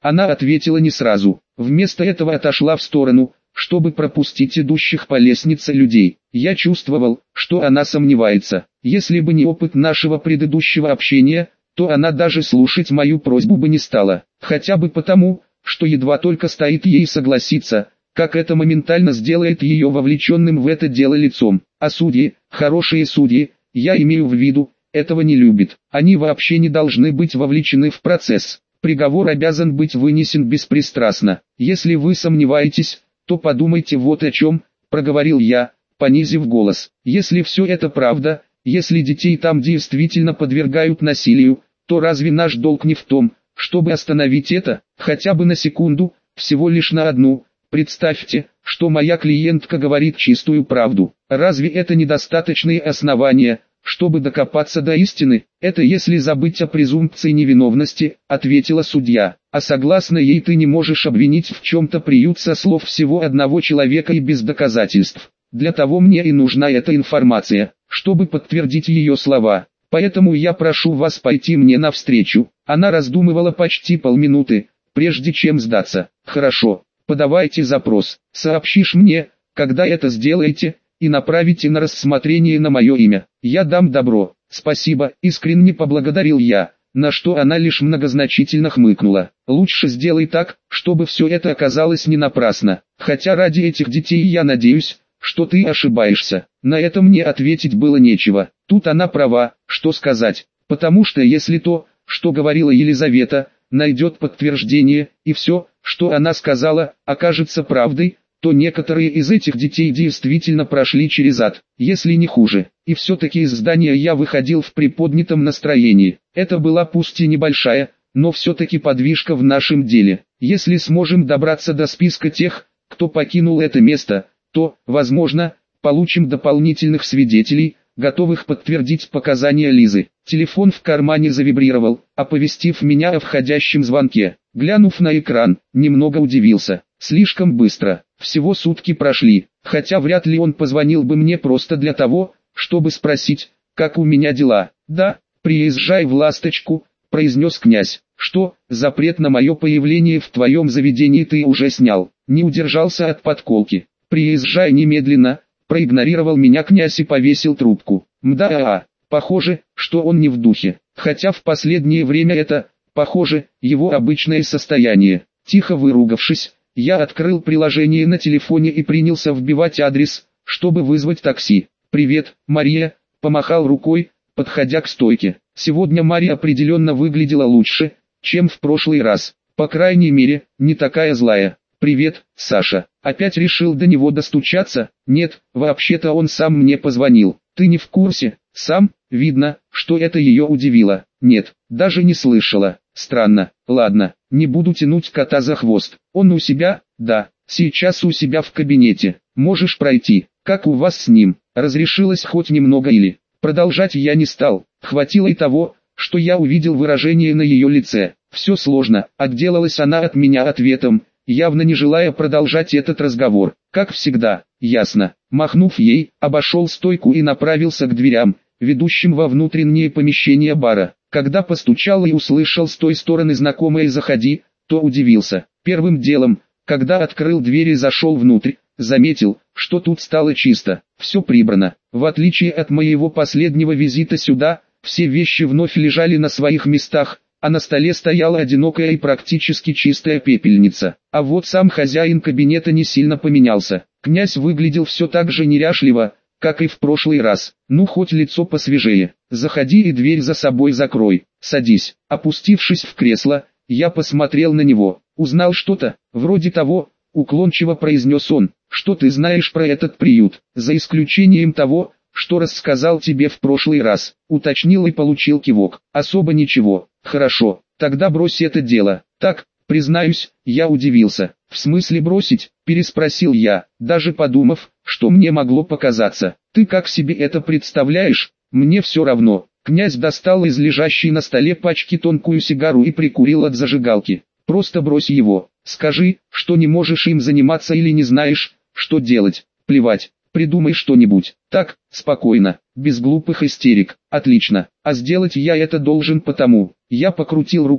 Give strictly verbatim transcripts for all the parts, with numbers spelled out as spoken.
Она ответила не сразу. Вместо этого отошла в сторону, чтобы пропустить идущих по лестнице людей. Я чувствовал, что она сомневается. Если бы не опыт нашего предыдущего общения, то она даже слушать мою просьбу бы не стала. Хотя бы потому, что едва только стоит ей согласиться, как это моментально сделает ее вовлеченным в это дело лицом. А судьи, хорошие судьи, я имею в виду, этого не любят. Они вообще не должны быть вовлечены в процесс. Приговор обязан быть вынесен беспристрастно. Если вы сомневаетесь, то подумайте вот о чем, проговорил я, понизив голос. Если все это правда, если детей там действительно подвергают насилию, то разве наш долг не в том, чтобы остановить это, хотя бы на секунду, всего лишь на одну? Представьте, что моя клиентка говорит чистую правду. Разве это недостаточные основания, чтобы докопаться до истины? Это если забыть о презумпции невиновности, ответила судья. А согласно ей ты не можешь обвинить в чем-то приют со слов всего одного человека и без доказательств. Для того мне и нужна эта информация, чтобы подтвердить ее слова. Поэтому я прошу вас пойти мне навстречу. Она раздумывала почти полминуты, прежде чем сдаться. Хорошо, подавайте запрос. Сообщишь мне, когда это сделаете, и направите на рассмотрение на мое имя. Я дам добро. Спасибо, искренне поблагодарил я, на что она лишь многозначительно хмыкнула. Лучше сделай так, чтобы все это оказалось не напрасно. Хотя ради этих детей я надеюсь, что ты ошибаешься. На это мне ответить было нечего. Тут она права, что сказать. Потому что если то, что говорила Елизавета, найдет подтверждение, и все, что она сказала, окажется правдой, то некоторые из этих детей действительно прошли через ад, если не хуже. И все-таки из здания я выходил в приподнятом настроении. Это была пусть и небольшая, но все-таки подвижка в нашем деле. Если сможем добраться до списка тех, кто покинул это место, то, возможно, получим дополнительных свидетелей, готовых подтвердить показания Лизы. Телефон в кармане завибрировал, оповестив меня о входящем звонке. Глянув на экран, немного удивился. Слишком быстро. Всего сутки прошли, хотя вряд ли он позвонил бы мне просто для того, чтобы спросить, как у меня дела. «Да, приезжай в «Ласточку», — произнес князь. «Что, запрет на мое появление в твоем заведении ты уже снял?» Не удержался от подколки. «Приезжай немедленно», — проигнорировал меня князь и повесил трубку. Мда, похоже, что он не в духе, хотя в последнее время это, похоже, его обычное состояние. Тихо выругавшись, я открыл приложение на телефоне и принялся вбивать адрес, чтобы вызвать такси. «Привет, Мария», — помахал рукой, подходя к стойке. Сегодня Мария определенно выглядела лучше, чем в прошлый раз. По крайней мере, не такая злая. «Привет, Саша. Опять решил до него достучаться?» «Нет, вообще-то он сам мне позвонил. Ты не в курсе?» «Сам?» Видно, что это ее удивило. «Нет, даже не слышала. Странно. Ладно, не буду тянуть кота за хвост. Он у себя?» «Да, сейчас у себя в кабинете. Можешь пройти. Как у вас с ним? Разрешилось хоть немного или?» Продолжать я не стал. Хватило и того, что я увидел выражение на ее лице. «Все сложно», — отделалась она от меня ответом, явно не желая продолжать этот разговор. «Как всегда, ясно». Махнув ей, обошел стойку и направился к дверям, ведущим во внутреннее помещение бара. Когда постучал и услышал с той стороны знакомое «заходи», то удивился. Первым делом, когда открыл дверь и зашел внутрь, заметил, что тут стало чисто, все прибрано. В отличие от моего последнего визита сюда, все вещи вновь лежали на своих местах, а на столе стояла одинокая и практически чистая пепельница. А вот сам хозяин кабинета не сильно поменялся. Князь выглядел все так же неряшливо, как и в прошлый раз. «Ну хоть лицо посвежее. Заходи и дверь за собой закрой. Садись». Опустившись в кресло, я посмотрел на него. «Узнал что-то, вроде того», — уклончиво произнес он. «Что ты знаешь про этот приют, за исключением того, что рассказал тебе в прошлый раз?» Уточнил и получил кивок. «Особо ничего». «Хорошо, тогда брось это дело». «Так, признаюсь, я удивился». «В смысле бросить?» – переспросил я, даже подумав, что мне могло показаться. «Ты как себе это представляешь?» «Мне все равно». Князь достал из лежащей на столе пачки тонкую сигару и прикурил от зажигалки. «Просто брось его. Скажи, что не можешь им заниматься или не знаешь, что делать. Плевать. Придумай что-нибудь. Так, спокойно, без глупых истерик. Отлично. А сделать я это должен потому». Я покрутил рукой,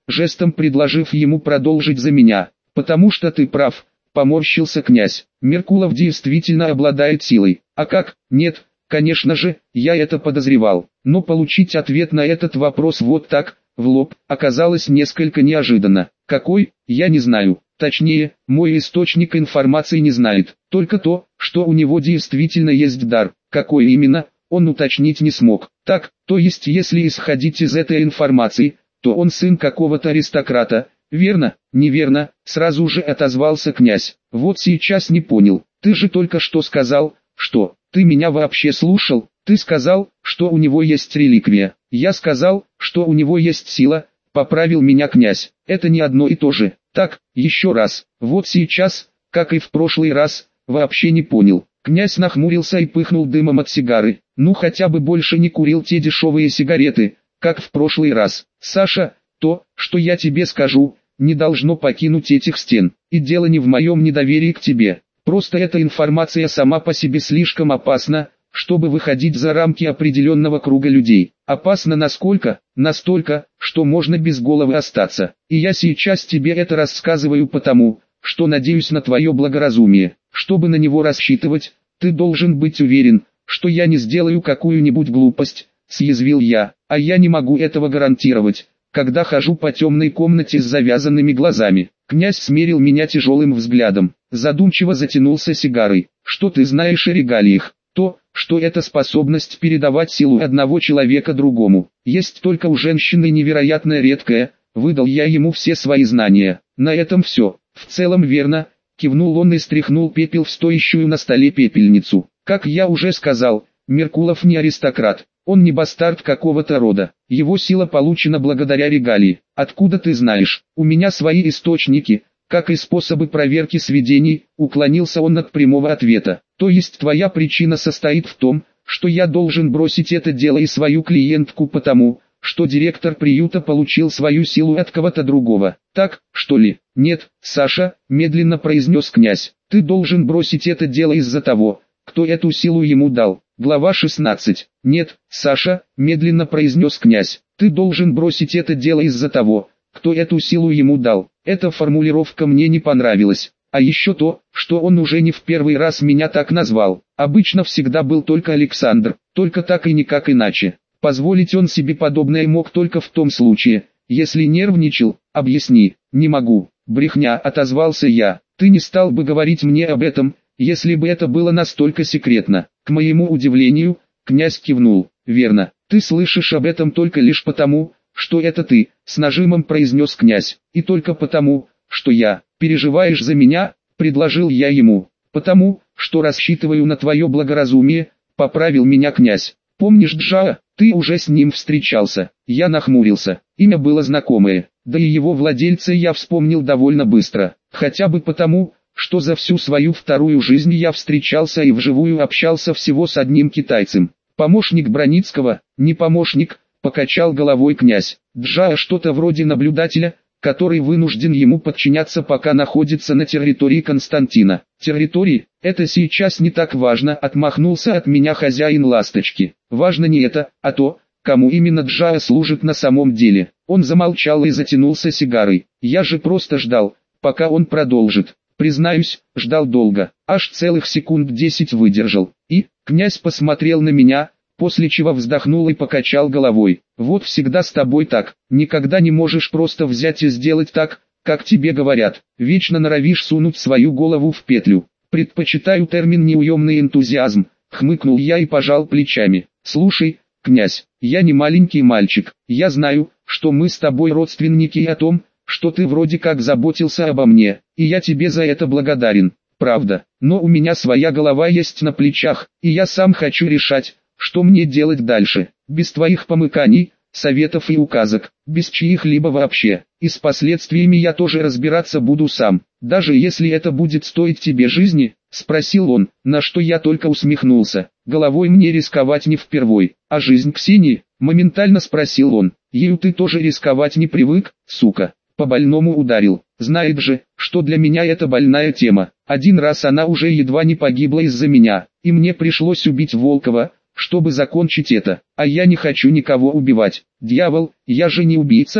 жестом предложив ему продолжить за меня. «Потому что ты прав», — поморщился князь. «Меркулов действительно обладает силой. А как? Нет, конечно же, я это подозревал. Но получить ответ на этот вопрос вот так, в лоб, оказалось несколько неожиданно. Какой, я не знаю. Точнее, мой источник информации не знает. Только то, что у него действительно есть дар. Какой именно, он уточнить не смог. Так, то есть если исходить из этой информации, то он сын какого-то аристократа. Верно, неверно, сразу же отозвался князь. Вот сейчас не понял. Ты же только что сказал, что, ты меня вообще слушал? Ты сказал, что у него есть реликвия. Я сказал, что у него есть сила, поправил меня князь. Это не одно и то же. Так, еще раз. Вот сейчас, как и в прошлый раз, вообще не понял. Князь нахмурился и пыхнул дымом от сигары. Ну хотя бы больше не курил те дешевые сигареты, как в прошлый раз. Саша, то, что я тебе скажу, не должно покинуть этих стен. И дело не в моем недоверии к тебе. Просто эта информация сама по себе слишком опасна, чтобы выходить за рамки определенного круга людей. Опасно насколько? Настолько, что можно без головы остаться. И я сейчас тебе это рассказываю потому, что надеюсь на твое благоразумие. Чтобы на него рассчитывать, ты должен быть уверен, что я не сделаю какую-нибудь глупость, съязвил я. А я не могу этого гарантировать, когда хожу по темной комнате с завязанными глазами. Князь смерил меня тяжелым взглядом, задумчиво затянулся сигарой. Что ты знаешь о регалиях? То, что это способность передавать силу одного человека другому, есть только у женщины невероятно редкая, выдал я ему все свои знания. На этом все. В целом верно, кивнул он и стряхнул пепел в стоящую на столе пепельницу. Как я уже сказал, Меркулов не аристократ, он не бастард какого-то рода. Его сила получена благодаря регалии. Откуда ты знаешь? У меня свои источники, как и способы проверки сведений, уклонился он от прямого ответа. То есть твоя причина состоит в том, что я должен бросить это дело и свою клиентку потому, что директор приюта получил свою силу от кого-то другого. Так, что ли? Нет, Саша, медленно произнес князь. Ты должен бросить это дело из-за того, кто эту силу ему дал. Глава шестнадцать. Нет, Саша, медленно произнес князь. Ты должен бросить это дело из-за того, кто эту силу ему дал. Эта формулировка мне не понравилась. А еще то, что он уже не в первый раз меня так назвал. Обычно всегда был только Александр, только так и никак иначе. Позволить он себе подобное мог только в том случае, если нервничал. Объясни. Не могу. Брехня, отозвался я. Ты не стал бы говорить мне об этом, если бы это было настолько секретно. К моему удивлению, князь кивнул. Верно. Ты слышишь об этом только лишь потому, что это ты, с нажимом произнес князь. И только потому, что я, переживаешь за меня, предложил я ему. Потому, что рассчитываю на твое благоразумие, поправил меня князь. Помнишь Джаа, ты уже с ним встречался. Я нахмурился. Имя было знакомое, да и его владельца я вспомнил довольно быстро. Хотя бы потому, что за всю свою вторую жизнь я встречался и вживую общался всего с одним китайцем. Помощник Броницкого, не помощник, покачал головой князь. Джаа что-то вроде наблюдателя, который вынужден ему подчиняться, пока находится на территории Константина. Территории, это сейчас не так важно, отмахнулся от меня хозяин ласточки. Важно не это, а то, кому именно Джаа служит на самом деле. Он замолчал и затянулся сигарой. Я же просто ждал, пока он продолжит. Признаюсь, ждал долго, аж целых секунд десять выдержал. И, князь посмотрел на меня, после чего вздохнул и покачал головой. Вот всегда с тобой так, никогда не можешь просто взять и сделать так, как тебе говорят. Вечно норовишь сунуть свою голову в петлю. Предпочитаю термин неуемный энтузиазм, хмыкнул я и пожал плечами. Слушай, князь, я не маленький мальчик, я знаю, что мы с тобой родственники и о том, что ты вроде как заботился обо мне, и я тебе за это благодарен, правда, но у меня своя голова есть на плечах, и я сам хочу решать, что мне делать дальше, без твоих помыканий, советов и указок, без чьих-либо вообще, и с последствиями я тоже разбираться буду сам, даже если это будет стоить тебе жизни, спросил он, на что я только усмехнулся, головой мне рисковать не впервой, а жизнь Ксении, моментально спросил он, ею ты тоже рисковать не привык, сука. По-больному ударил. Знает же, что для меня это больная тема. Один раз она уже едва не погибла из-за меня, и мне пришлось убить Волкова, чтобы закончить это. А я не хочу никого убивать. Дьявол, я же не убийца,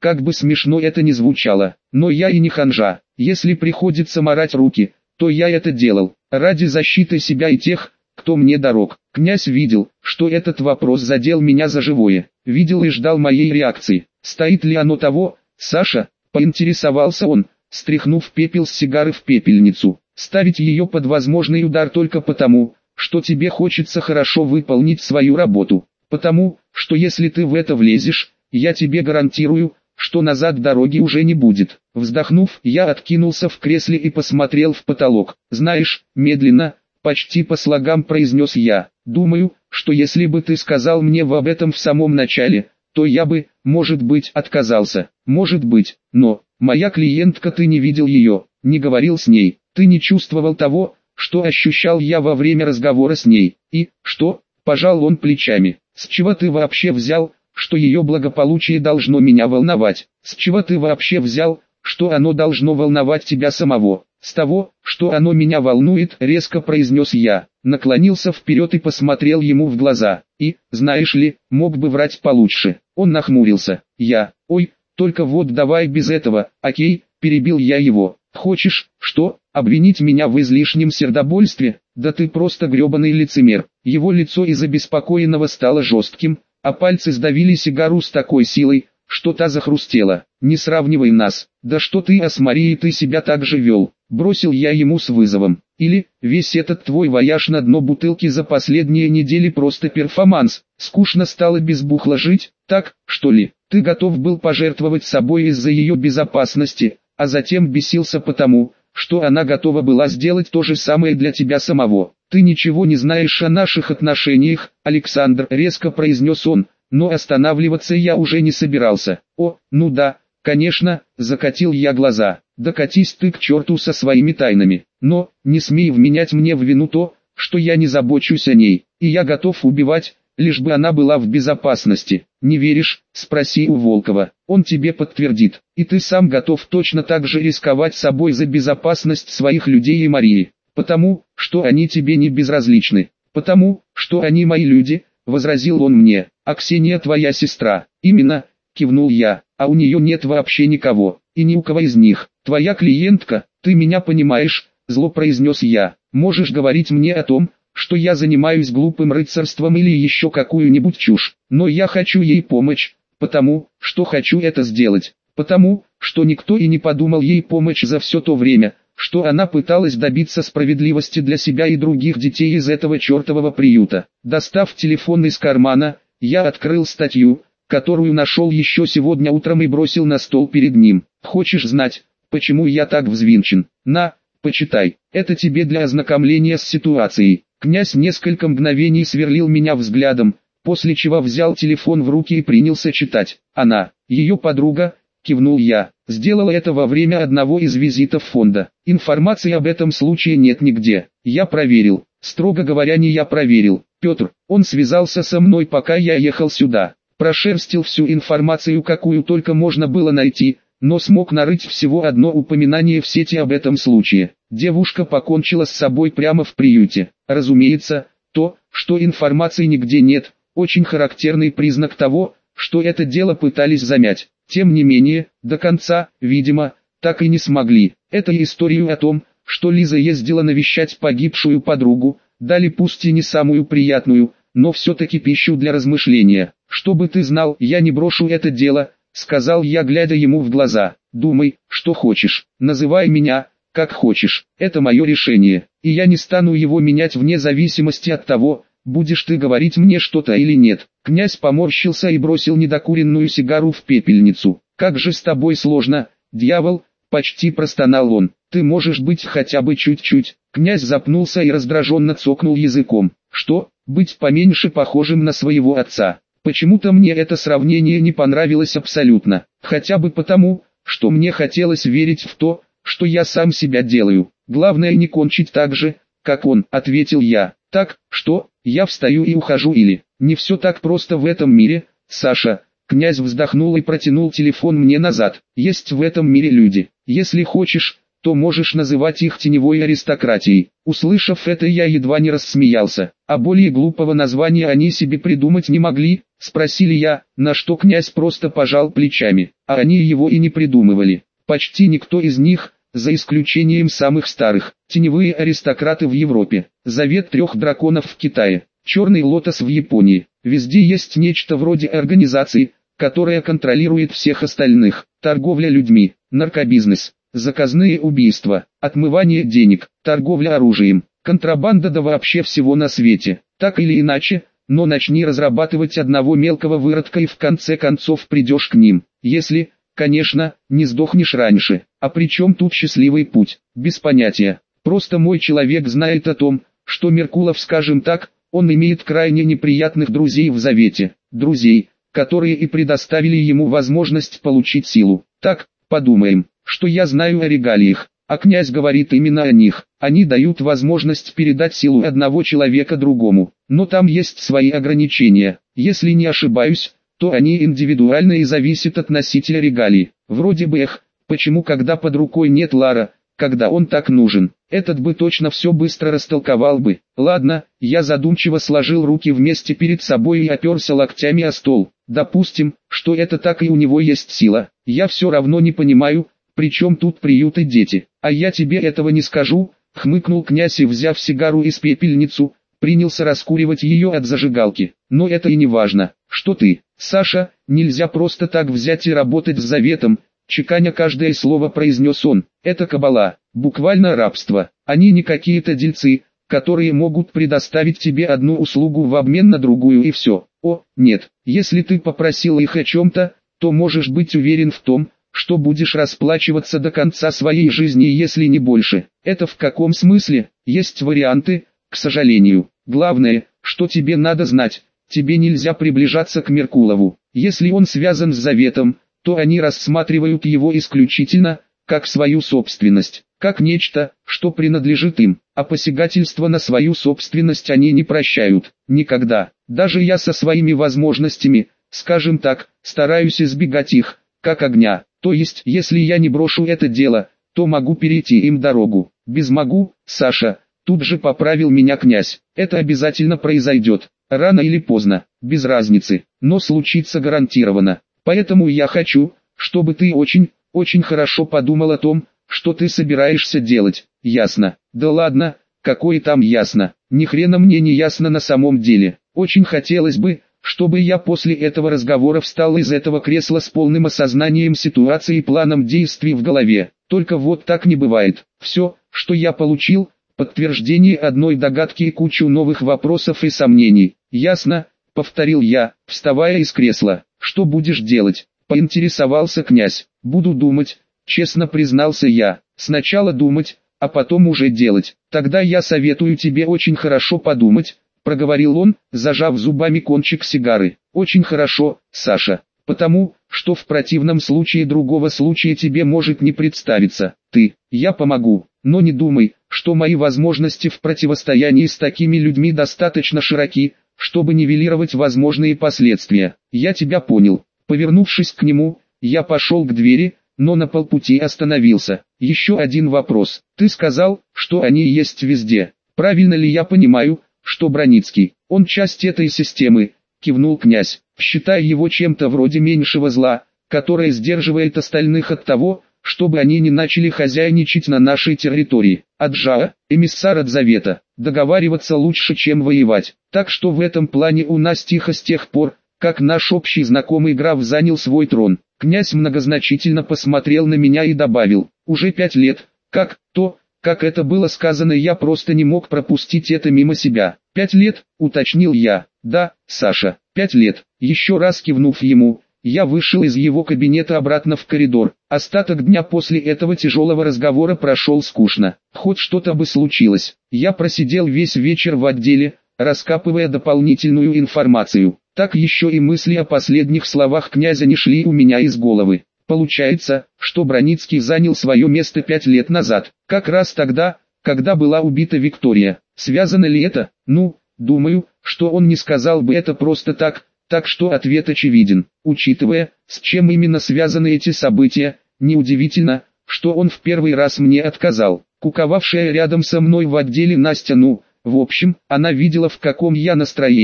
как бы смешно это ни звучало, но я и не ханжа. Если приходится марать руки, то я это делал, ради защиты себя и тех, кто мне дорог. Князь видел, что этот вопрос задел меня за живое, видел и ждал моей реакции. Стоит ли оно того, Саша? Поинтересовался он, стряхнув пепел с сигары в пепельницу. Ставить ее под возможный удар только потому, что тебе хочется хорошо выполнить свою работу. Потому, что если ты в это влезешь, я тебе гарантирую, что назад дороги уже не будет. Вздохнув, я откинулся в кресле и посмотрел в потолок. Знаешь, медленно, почти по слогам произнес я. Думаю, что если бы ты сказал мне об этом в самом начале, то я бы, может быть, отказался. Может быть, но, моя клиентка, ты не видел ее, не говорил с ней, ты не чувствовал того, что ощущал я во время разговора с ней. И, что? Пожал он плечами. С чего ты вообще взял, что ее благополучие должно меня волновать? С чего ты вообще взял, что оно должно волновать тебя самого? С того, что оно меня волнует, резко произнес я, наклонился вперед и посмотрел ему в глаза. И, знаешь ли, мог бы врать получше. Он нахмурился. Я, ой, только вот давай без этого, окей, перебил я его. Хочешь, что, обвинить меня в излишнем сердобольстве? Да ты просто гребаный лицемер. Его лицо из обеспокоенного стало жестким, а пальцы сдавили сигару с такой силой, что та захрустела. Не сравнивай нас. Да что ты, а с Марией ты себя так же вел? Бросил я ему с вызовом. Или, весь этот твой вояж на дно бутылки за последние недели просто перформанс. Скучно стало без бухла жить, так, что ли? Ты готов был пожертвовать собой из-за ее безопасности, а затем бесился потому, что она готова была сделать то же самое для тебя самого. Ты ничего не знаешь о наших отношениях, Александр, резко произнес он, но останавливаться я уже не собирался. О, ну да, конечно, закатил я глаза. Да катись ты к черту со своими тайнами. Но, не смей вменять мне в вину то, что я не забочусь о ней, и я готов убивать, лишь бы она была в безопасности. Не веришь? Спроси у Волкова, он тебе подтвердит. И ты сам готов точно так же рисковать собой за безопасность своих людей и Марии. Потому, что они тебе не безразличны. Потому, что они мои люди, возразил он мне. А Ксения твоя сестра. Именно, кивнул я, а у нее нет вообще никого. И ни у кого из них. Твоя клиентка, ты меня понимаешь, зло произнес я. Можешь говорить мне о том, что я занимаюсь глупым рыцарством или еще какую-нибудь чушь, но я хочу ей помочь, потому, что хочу это сделать, потому, что никто и не подумал ей помочь за все то время, что она пыталась добиться справедливости для себя и других детей из этого чертового приюта. Достав телефон из кармана, я открыл статью, которую нашел еще сегодня утром и бросил на стол перед ним. Хочешь знать, почему я так взвинчен? На, почитай, это тебе для ознакомления с ситуацией. Князь несколько мгновений сверлил меня взглядом, после чего взял телефон в руки и принялся читать. Она, ее подруга, кивнул я, сделала это во время одного из визитов фонда. Информации об этом случае нет нигде. Я проверил. Строго говоря, не я проверил. Петр, он связался со мной, пока я ехал сюда. Прошерстил всю информацию, какую только можно было найти, но смог нарыть всего одно упоминание в сети об этом случае. Девушка покончила с собой прямо в приюте. Разумеется, то, что информации нигде нет, очень характерный признак того, что это дело пытались замять. Тем не менее, до конца, видимо, так и не смогли. Это историю о том, что Лиза ездила навещать погибшую подругу, дали пусть и не самую приятную, но все-таки пищу для размышления. Чтобы ты знал, я не брошу это дело, сказал я, глядя ему в глаза. Думай, что хочешь, называй меня, как хочешь, это мое решение, и я не стану его менять вне зависимости от того, будешь ты говорить мне что-то или нет. Князь поморщился и бросил недокуренную сигару в пепельницу. Как же с тобой сложно, дьявол, почти простонал он. Ты можешь быть хотя бы чуть-чуть. Князь запнулся и раздраженно цокнул языком. Что, быть поменьше похожим на своего отца? Почему-то мне это сравнение не понравилось абсолютно. Хотя бы потому, что мне хотелось верить в то, что я сам себя делаю. Главное не кончить так же, как он, ответил я. Так, что, я встаю и ухожу или? Не все так просто в этом мире, Саша. Князь вздохнул и протянул телефон мне назад. Есть в этом мире люди. Если хочешь, то можешь называть их теневой аристократией. Услышав это, я едва не рассмеялся. А более глупого названия они себе придумать не могли. Спросили я, на что князь просто пожал плечами, а они его и не придумывали. Почти никто из них, за исключением самых старых, теневые аристократы в Европе, завет трех драконов в Китае, черный лотос в Японии, везде есть нечто вроде организации, которая контролирует всех остальных, торговля людьми, наркобизнес, заказные убийства, отмывание денег, торговля оружием, контрабанда да вообще всего на свете, так или иначе. Но начни разрабатывать одного мелкого выродка и в конце концов придешь к ним, если, конечно, не сдохнешь раньше. А при чем тут счастливый путь? Без понятия. Просто мой человек знает о том, что Меркулов, скажем так, он имеет крайне неприятных друзей в завете. Друзей, которые и предоставили ему возможность получить силу. Так, подумаем, что я знаю о регалиях. А князь говорит именно о них. Они дают возможность передать силу одного человека другому. Но там есть свои ограничения. Если не ошибаюсь, то они индивидуальны и зависят от носителя регалий. Вроде бы эх, почему когда под рукой нет Лара, когда он так нужен? Этот бы точно все быстро растолковал бы. Ладно, я задумчиво сложил руки вместе перед собой и оперся локтями о стол. Допустим, что это так и у него есть сила. Я все равно не понимаю, причем тут приют и дети. А я тебе этого не скажу, хмыкнул князь и, взяв сигару из пепельницу, принялся раскуривать ее от зажигалки. Но это и не важно. Что ты, Саша, нельзя просто так взять и работать с заветом, чеканя каждое слово произнес он. Это кабала, буквально рабство. Они не какие-то дельцы, которые могут предоставить тебе одну услугу в обмен на другую и все. О, нет, если ты попросил их о чем-то, то можешь быть уверен в том, что будешь расплачиваться до конца своей жизни, если не больше. Это в каком смысле? Есть варианты, к сожалению. Главное, что тебе надо знать, тебе нельзя приближаться к Меркулову. Если он связан с заветом, то они рассматривают его исключительно, как свою собственность, как нечто, что принадлежит им, а посягательство на свою собственность они не прощают. Никогда. Даже я со своими возможностями, скажем так, стараюсь избегать их, как огня. То есть, если я не брошу это дело, то могу перейти им дорогу. Без могу, Саша, тут же поправил меня князь. Это обязательно произойдет, рано или поздно, без разницы, но случится гарантированно. Поэтому я хочу, чтобы ты очень, очень хорошо подумал о том, что ты собираешься делать. Ясно? Да ладно, какое там ясно, ни хрена мне не ясно на самом деле. Очень хотелось бы, чтобы я после этого разговора встал из этого кресла с полным осознанием ситуации и планом действий в голове. Только вот так не бывает. Все, что я получил, подтверждение одной догадки и кучу новых вопросов и сомнений. Ясно, повторил я, вставая из кресла. Что будешь делать? Поинтересовался князь. Буду думать, честно признался я. Сначала думать, а потом уже делать. Тогда я советую тебе очень хорошо подумать, проговорил он, зажав зубами кончик сигары. Очень хорошо, Саша, потому, что в противном случае другого случая тебе может не представиться. Ты, я помогу, но не думай, что мои возможности в противостоянии с такими людьми достаточно широки, чтобы нивелировать возможные последствия. Я тебя понял. Повернувшись к нему, я пошел к двери, но на полпути остановился. Еще один вопрос. Ты сказал, что они есть везде. Правильно ли я понимаю, что Броницкий, он часть этой системы, кивнул князь, считая его чем-то вроде меньшего зла, которое сдерживает остальных от того, чтобы они не начали хозяйничать на нашей территории. Аджаа, эмиссар от Завета, договариваться лучше, чем воевать. Так что в этом плане у нас тихо с тех пор, как наш общий знакомый граф занял свой трон. Князь многозначительно посмотрел на меня и добавил, уже пять лет, как то, как это было сказано, я просто не мог пропустить это мимо себя. Пять лет, уточнил я. Да, Саша, пять лет. Еще раз кивнув ему, я вышел из его кабинета обратно в коридор. Остаток дня после этого тяжелого разговора прошел скучно. Хоть что-то бы случилось. Я просидел весь вечер в отделе, раскапывая дополнительную информацию. Так еще и мысли о последних словах князя не шли у меня из головы. Получается, что Броницкий занял свое место пять лет назад, как раз тогда, когда была убита Виктория. Связано ли это? Ну, думаю, что он не сказал бы это просто так, так что ответ очевиден. Учитывая, с чем именно связаны эти события, неудивительно, что он в первый раз мне отказал. Куковавшая рядом со мной в отделе Настя, ну, в общем, она видела, в каком я настроении,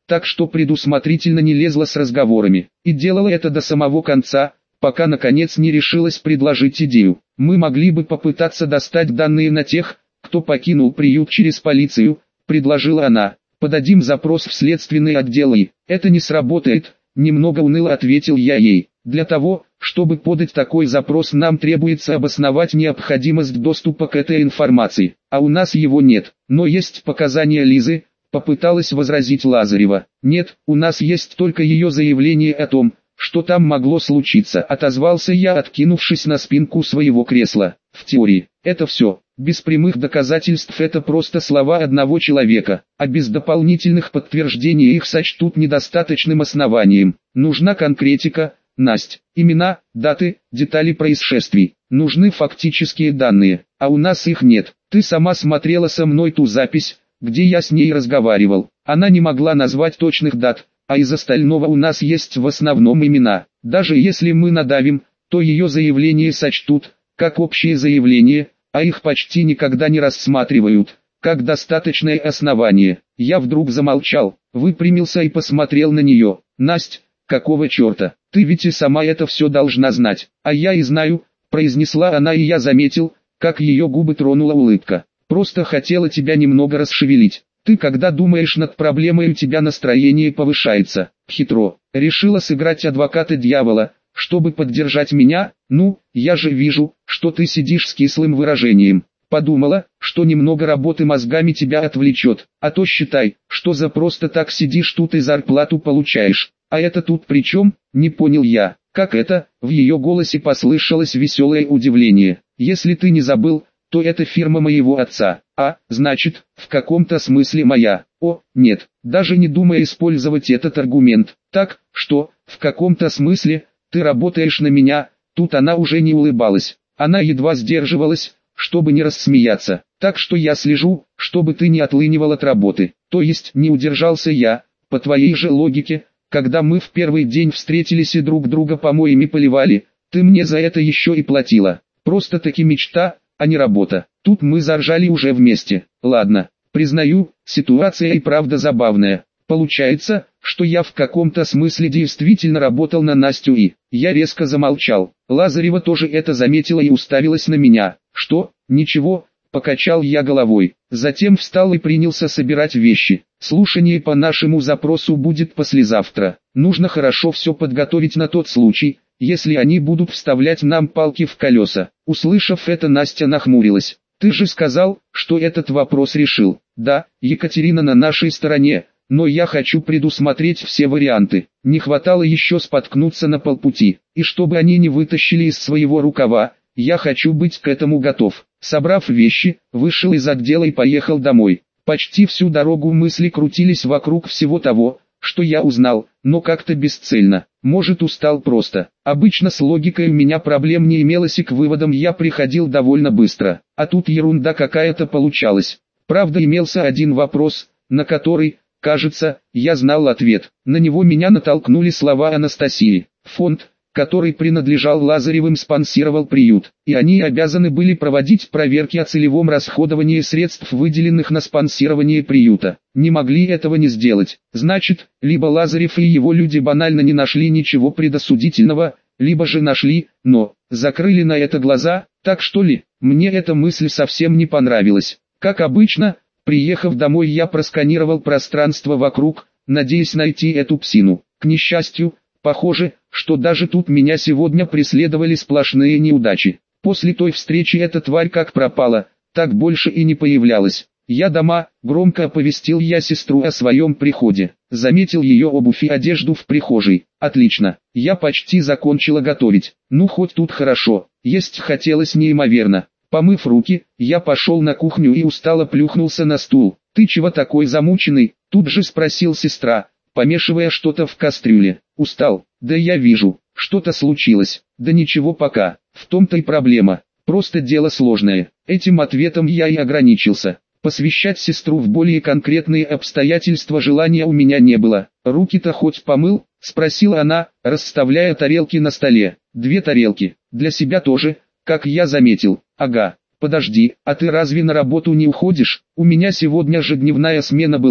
так что предусмотрительно не лезла с разговорами, и делала это до самого конца, пока наконец не решилась предложить идею. Мы могли бы попытаться достать данные на тех, кто покинул приют через полицию, предложила она. Подадим запрос в следственный отдел и... Это не сработает, немного уныло ответил я ей. Для того, чтобы подать такой запрос, нам требуется обосновать необходимость доступа к этой информации, а у нас его нет. Но есть показания Лизы, попыталась возразить Лазарева. Нет, у нас есть только ее заявление о том, что там могло случиться, отозвался я, откинувшись на спинку своего кресла. В теории, это все. Без прямых доказательств это просто слова одного человека, а без дополнительных подтверждений их сочтут недостаточным основанием. Нужна конкретика, Насть, имена, даты, детали происшествий. Нужны фактические данные, а у нас их нет. Ты сама смотрела со мной ту запись, где я с ней разговаривал. Она не могла назвать точных дат, а из остального у нас есть в основном имена. Даже если мы надавим, то ее заявление сочтут, как общее заявление, а их почти никогда не рассматривают, как достаточное основание. Я вдруг замолчал, выпрямился и посмотрел на нее. Насть, какого черта, ты ведь и сама это все должна знать. А я и знаю, произнесла она, и я заметил, как ее губы тронула улыбка. Просто хотела тебя немного расшевелить. Ты когда думаешь над проблемой, у тебя настроение повышается. Хитро, решила сыграть адвоката дьявола, чтобы поддержать меня. Ну, я же вижу, что ты сидишь с кислым выражением. Подумала, что немного работы мозгами тебя отвлечет, а то считай, что за просто так сидишь тут и зарплату получаешь. А это тут при чем? Не понял я. Как это? В ее голосе послышалось веселое удивление. Если ты не забыл, то это фирма моего отца. А, значит, в каком-то смысле моя. О, нет, даже не думай использовать этот аргумент. Так, что, в каком-то смысле, ты работаешь на меня. Тут она уже не улыбалась. Она едва сдерживалась, чтобы не рассмеяться. Так что я слежу, чтобы ты не отлынивал от работы. То есть не удержался я, по твоей же логике, когда мы в первый день встретились и друг друга помоями поливали, ты мне за это еще и платила. Просто-таки мечта, а не работа. Тут мы заржали уже вместе. Ладно, признаю, ситуация и правда забавная. Получается, что я в каком-то смысле действительно работал на Настю и... Я резко замолчал. Лазарева тоже это заметила и уставилась на меня. Что? Ничего, покачал я головой. Затем встал и принялся собирать вещи. Слушание по нашему запросу будет послезавтра. Нужно хорошо все подготовить на тот случай, если они будут вставлять нам палки в колеса. Услышав это, Настя нахмурилась. Ты же сказал, что этот вопрос решил. Да, Екатерина на нашей стороне, но я хочу предусмотреть все варианты. Не хватало еще споткнуться на полпути, и чтобы они не вытащили из своего рукава, я хочу быть к этому готов. Собрав вещи, вышел из отдела и поехал домой. Почти всю дорогу мысли крутились вокруг всего того, что я узнал, но как-то бесцельно. Может, устал просто. Обычно с логикой у меня проблем не имелось, и к выводам я приходил довольно быстро. А тут ерунда какая-то получалась. Правда, имелся один вопрос, на который, кажется, я знал ответ. На него меня натолкнули слова Анастасии. Фонд, который принадлежал Лазаревым, спонсировал приют, и они обязаны были проводить проверки о целевом расходовании средств, выделенных на спонсирование приюта. Не могли этого не сделать. Значит, либо Лазарев и его люди банально не нашли ничего предосудительного, либо же нашли, но закрыли на это глаза. Так что ли? Мне эта мысль совсем не понравилась. Как обычно, приехав домой, я просканировал пространство вокруг, надеясь найти эту псину. К несчастью, похоже, что даже тут меня сегодня преследовали сплошные неудачи. После той встречи эта тварь как пропала, так больше и не появлялась. Я дома, громко оповестил я сестру о своем приходе. Заметил ее обувь и одежду в прихожей. Отлично, я почти закончила готовить. Ну хоть тут хорошо, есть хотелось неимоверно. Помыв руки, я пошел на кухню и устало плюхнулся на стул. Ты чего такой замученный? Тут же спросил сестра, помешивая что-то в кастрюле. Устал? Да я вижу, что-то случилось. Да ничего пока, в том-то и проблема. Просто дело сложное. Этим ответом я и ограничился. Посвящать сестру в более конкретные обстоятельства желания у меня не было. Руки-то хоть помыл? Спросила она, расставляя тарелки на столе. Две тарелки, для себя тоже, как я заметил. Ага, подожди, а ты разве на работу не уходишь? У меня сегодня же дневная смена была.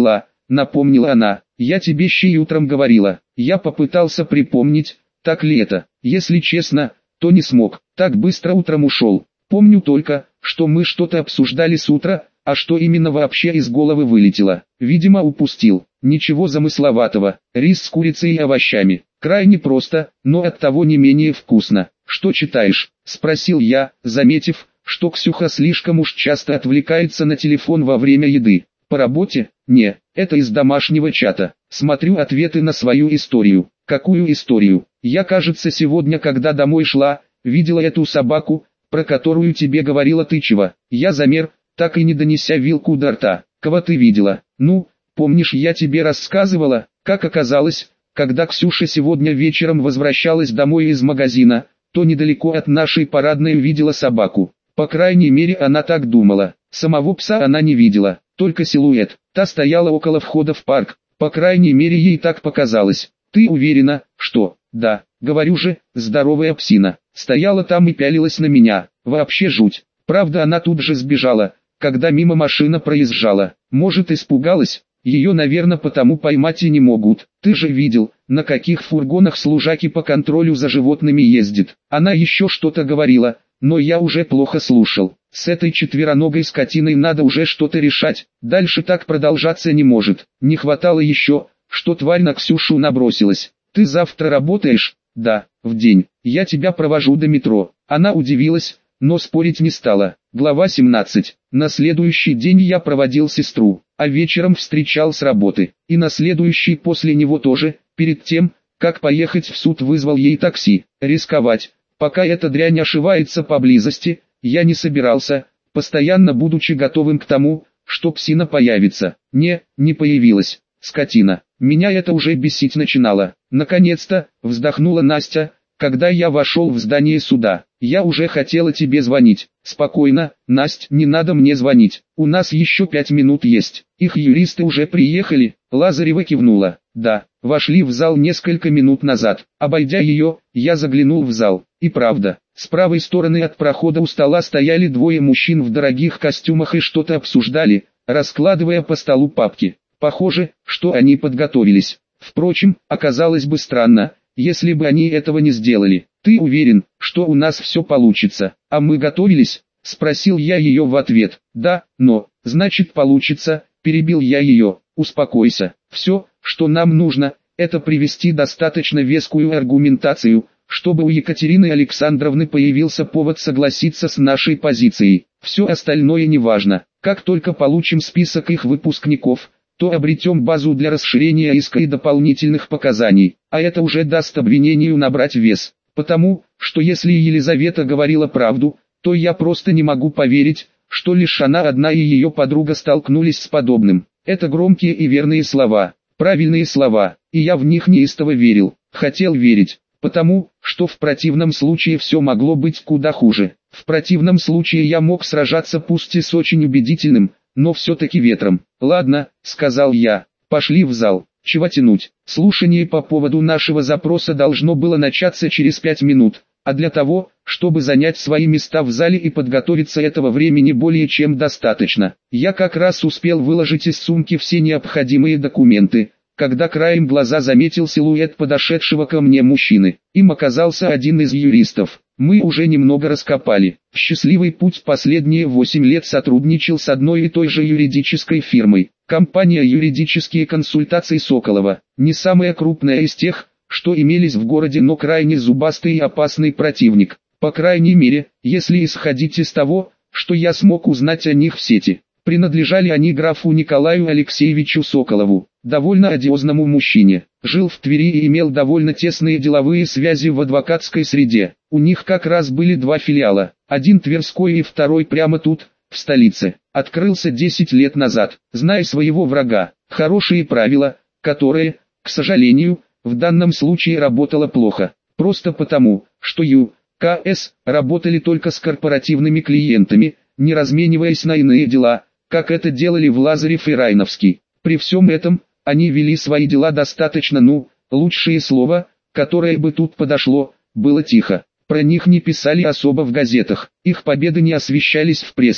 напомнила она. Я тебе ще и утром говорила. Я попытался припомнить, так ли это. Если честно, то не смог. Так быстро утром ушел. Помню только, что мы что-то обсуждали с утра, а что именно вообще из головы вылетело. Видимо, упустил. Ничего замысловатого. Рис с курицей и овощами. Крайне просто, но оттого не менее вкусно. «Что читаешь?» – спросил я, заметив, что Ксюха слишком уж часто отвлекается на телефон во время еды. «По работе? Не, это из домашнего чата. Смотрю ответы на свою историю». «Какую историю?» «Я, кажется, сегодня, когда домой шла, видела эту собаку, про которую тебе говорила Тычева». Я замер, так и не донеся вилку до рта. «Кого ты видела?» «Ну, помнишь, я тебе рассказывала, как оказалось, когда Ксюша сегодня вечером возвращалась домой из магазина, то недалеко от нашей парадной увидела собаку. По крайней мере, она так думала. Самого пса она не видела, только силуэт. Та стояла около входа в парк. По крайней мере, ей так показалось. Ты уверена, что?» «Да, говорю же, здоровая псина. Стояла там и пялилась на меня. Вообще жуть. Правда, она тут же сбежала, когда мимо машина проезжала. Может, испугалась? Ее, наверное, потому поймать и не могут. Ты же видел, на каких фургонах служаки по контролю за животными ездят». Она еще что-то говорила, но я уже плохо слушал. С этой четвероногой скотиной надо уже что-то решать. Дальше так продолжаться не может. Не хватало еще, что тварь на Ксюшу набросилась. «Ты завтра работаешь?» «Да, в день. Я тебя провожу до метро». Она удивилась, но спорить не стала. Глава семнадцать. На следующий день я проводил сестру, а вечером встречал с работы. И на следующий после него тоже, перед тем, как поехать в суд, вызвал ей такси. Рисковать, пока эта дрянь ошивается поблизости, я не собирался, постоянно будучи готовым к тому, что псина появится. Не, не появилась. Скотина. Меня это уже бесить начинало. Наконец-то, вздохнула Настя, когда я вошел в здание суда. «Я уже хотела тебе звонить». «Спокойно, Насть, не надо мне звонить. У нас еще пять минут есть. Их юристы уже приехали?» Лазарева кивнула. «Да, вошли в зал несколько минут назад. Обойдя ее, я заглянул в зал. И правда, с правой стороны от прохода у стола стояли двое мужчин в дорогих костюмах и что-то обсуждали, раскладывая по столу папки. Похоже, что они подготовились. Впрочем, оказалось бы странно, если бы они этого не сделали. «Ты уверен, что у нас все получится? А мы готовились?» – спросил я ее в ответ. «Да, но, значит получится», – перебил я ее. «Успокойся. Все, что нам нужно, это привести достаточно вескую аргументацию, чтобы у Екатерины Александровны появился повод согласиться с нашей позицией. Все остальное не важно. Как только получим список их выпускников, то обретем базу для расширения иска и дополнительных показаний, а это уже даст обвинению набрать вес. Потому, что если Елизавета говорила правду, то я просто не могу поверить, что лишь она одна и ее подруга столкнулись с подобным. Это громкие и верные слова, правильные слова, и я в них неистово верил, хотел верить, потому, что в противном случае все могло быть куда хуже. В противном случае я мог сражаться пусть и с очень убедительным, но все-таки ветром. «Ладно», — сказал я, — «пошли в зал». Чего тянуть? Слушание по поводу нашего запроса должно было начаться через пять минут, а для того, чтобы занять свои места в зале и подготовиться, этого времени более чем достаточно. Я как раз успел выложить из сумки все необходимые документы, когда краем глаза заметил силуэт подошедшего ко мне мужчины. Им оказался один из юристов. Мы уже немного раскопали. Счастливый путь последние восемь лет сотрудничал с одной и той же юридической фирмой. Компания «Юридические консультации Соколова», не самая крупная из тех, что имелись в городе, но крайне зубастый и опасный противник. По крайней мере, если исходить из того, что я смог узнать о них в сети. Принадлежали они графу Николаю Алексеевичу Соколову, довольно одиозному мужчине. Жил в Твери и имел довольно тесные деловые связи в адвокатской среде. У них как раз были два филиала, один Тверской и второй прямо тут, в столице. Открылся десять лет назад. Зная своего врага, хорошие правила, которые, к сожалению, в данном случае работало плохо. Просто потому, что Ю К С работали только с корпоративными клиентами, не размениваясь на иные дела, как это делали Влазарев и Райновский. При всем этом, они вели свои дела достаточно, ну, лучшее слово, которое бы тут подошло, было тихо. Про них не писали особо в газетах, их победы не освещались в прессе.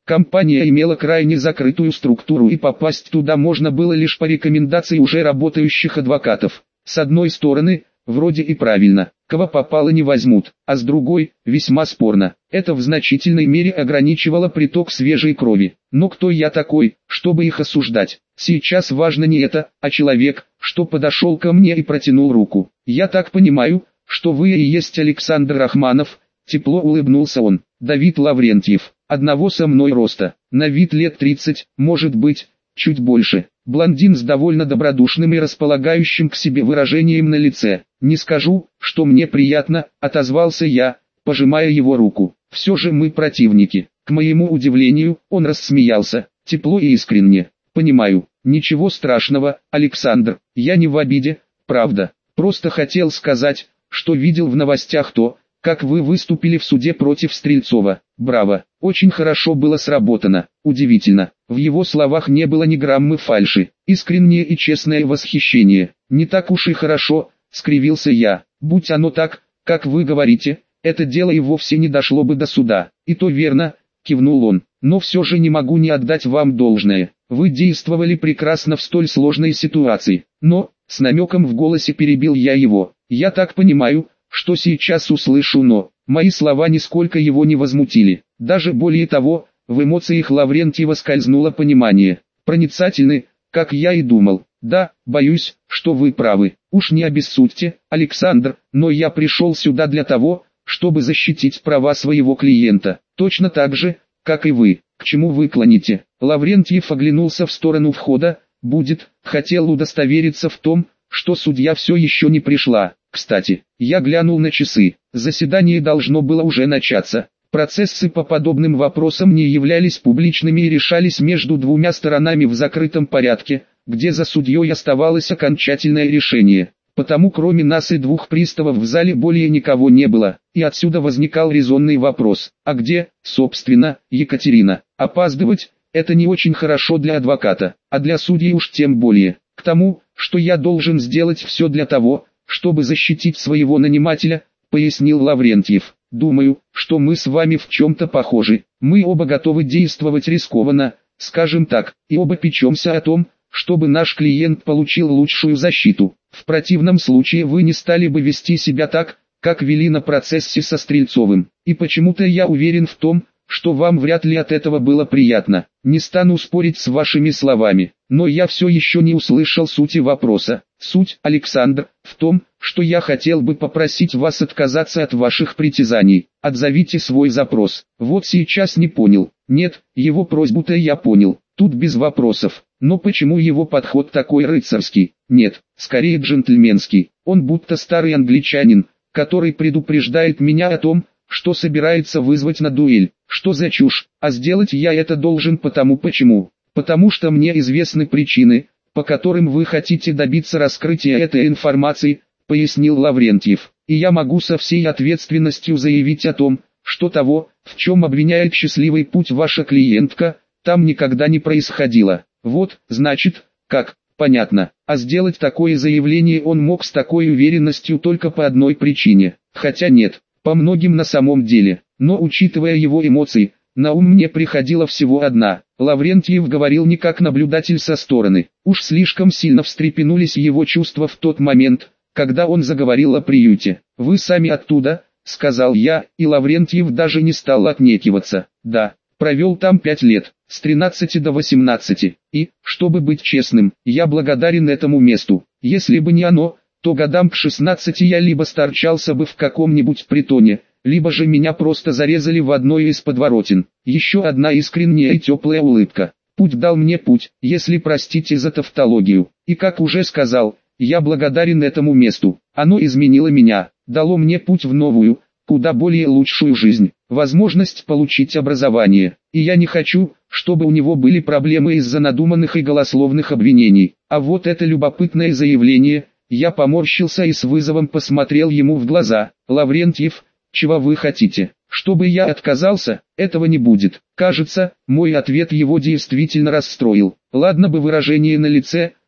Компания имела крайне закрытую структуру, и попасть туда можно было лишь по рекомендации уже работающих адвокатов. С одной стороны, вроде и правильно, кого попало не возьмут, а с другой, весьма спорно. Это в значительной мере ограничивало приток свежей крови. Но кто я такой, чтобы их осуждать? Сейчас важно не это, а человек, что подошел ко мне и протянул руку. «Я так понимаю, что вы и есть Александр Рахманов», — тепло улыбнулся он. «Давид Лаврентьев, одного со мной роста, на вид лет тридцать, может быть, чуть больше». Блондин с довольно добродушным и располагающим к себе выражением на лице. «Не скажу, что мне приятно», — отозвался я, пожимая его руку. «Все же мы противники». К моему удивлению, он рассмеялся, тепло и искренне. «Понимаю, ничего страшного, Александр, я не в обиде, правда. Просто хотел сказать, что видел в новостях то, как вы выступили в суде против Стрельцова. Браво, очень хорошо было сработано». Удивительно, в его словах не было ни граммы фальши, искреннее и честное восхищение. «Не так уж и хорошо», — скривился я. «Будь оно так, как вы говорите, это дело и вовсе не дошло бы до суда». «И то верно», — кивнул он, — «но все же не могу не отдать вам должное. Вы действовали прекрасно в столь сложной ситуации». «Но», — с намеком в голосе перебил я его, — «я так понимаю, что сейчас услышу «но». Мои слова нисколько его не возмутили. Даже более того, в эмоциях Лаврентьева скользнуло понимание. «Проницательны, как я и думал. Да, боюсь, что вы правы. Уж не обессудьте, Александр, но я пришел сюда для того, чтобы защитить права своего клиента. Точно так же, как и вы. К чему вы клоните?» Лаврентьев оглянулся в сторону входа. «Будет», хотел удостовериться в том, что судья все еще не пришла. Кстати, я глянул на часы. Заседание должно было уже начаться. Процессы по подобным вопросам не являлись публичными и решались между двумя сторонами в закрытом порядке, где за судьей оставалось окончательное решение. Потому кроме нас и двух приставов в зале более никого не было, и отсюда возникал резонный вопрос: а где, собственно, Екатерина? Опаздывать – это не очень хорошо для адвоката, а для судьи уж тем более. К тому, что я должен сделать все для того, чтобы защитить своего нанимателя, пояснил Лаврентьев. «Думаю, что мы с вами в чем-то похожи. Мы оба готовы действовать рискованно, скажем так, и оба печемся о том, чтобы наш клиент получил лучшую защиту. В противном случае вы не стали бы вести себя так, как вели на процессе со Стрельцовым. И почему-то я уверен в том, что вам вряд ли от этого было приятно. Не стану спорить с вашими словами, но я все еще не услышал сути вопроса. Суть, Александр, в том, что я хотел бы попросить вас отказаться от ваших притязаний. Отзовите свой запрос». Вот сейчас не понял. Нет, его просьбу-то я понял, тут без вопросов. Но почему его подход такой рыцарский? Нет, скорее джентльменский. Он будто старый англичанин, который предупреждает меня о том, что собирается вызвать на дуэль. Что за чушь? А сделать я это должен потому почему? Потому что мне известны причины, по которым вы хотите добиться раскрытия этой информации, пояснил Лаврентьев. И я могу со всей ответственностью заявить о том, что того, в чем обвиняет счастливый путь ваша клиентка, там никогда не происходило. Вот, значит, как, понятно. А сделать такое заявление он мог с такой уверенностью только по одной причине. Хотя нет, по многим на самом деле. Но учитывая его эмоции, на ум мне приходила всего одна. Лаврентьев говорил не как наблюдатель со стороны. Уж слишком сильно встрепенулись его чувства в тот момент, когда он заговорил о приюте. «Вы сами оттуда», — сказал я, и Лаврентьев даже не стал отнекиваться. «Да, провел там пять лет, с тринадцати до восемнадцати, и, чтобы быть честным, я благодарен этому месту. Если бы не оно, то годам к шестнадцати я либо сторчался бы в каком-нибудь притоне, либо же меня просто зарезали в одной из подворотен». Еще одна искренняя и теплая улыбка. Путь дал мне путь, если простите за тавтологию. И как уже сказал, я благодарен этому месту. Оно изменило меня, дало мне путь в новую, куда более лучшую жизнь, возможность получить образование. И я не хочу, чтобы у него были проблемы из-за надуманных и голословных обвинений. А вот это любопытное заявление. Я поморщился и с вызовом посмотрел ему в глаза. «Лаврентьев, чего вы хотите? Чтобы я отказался? Этого не будет». Кажется, мой ответ его действительно расстроил. Ладно бы выражение на лице,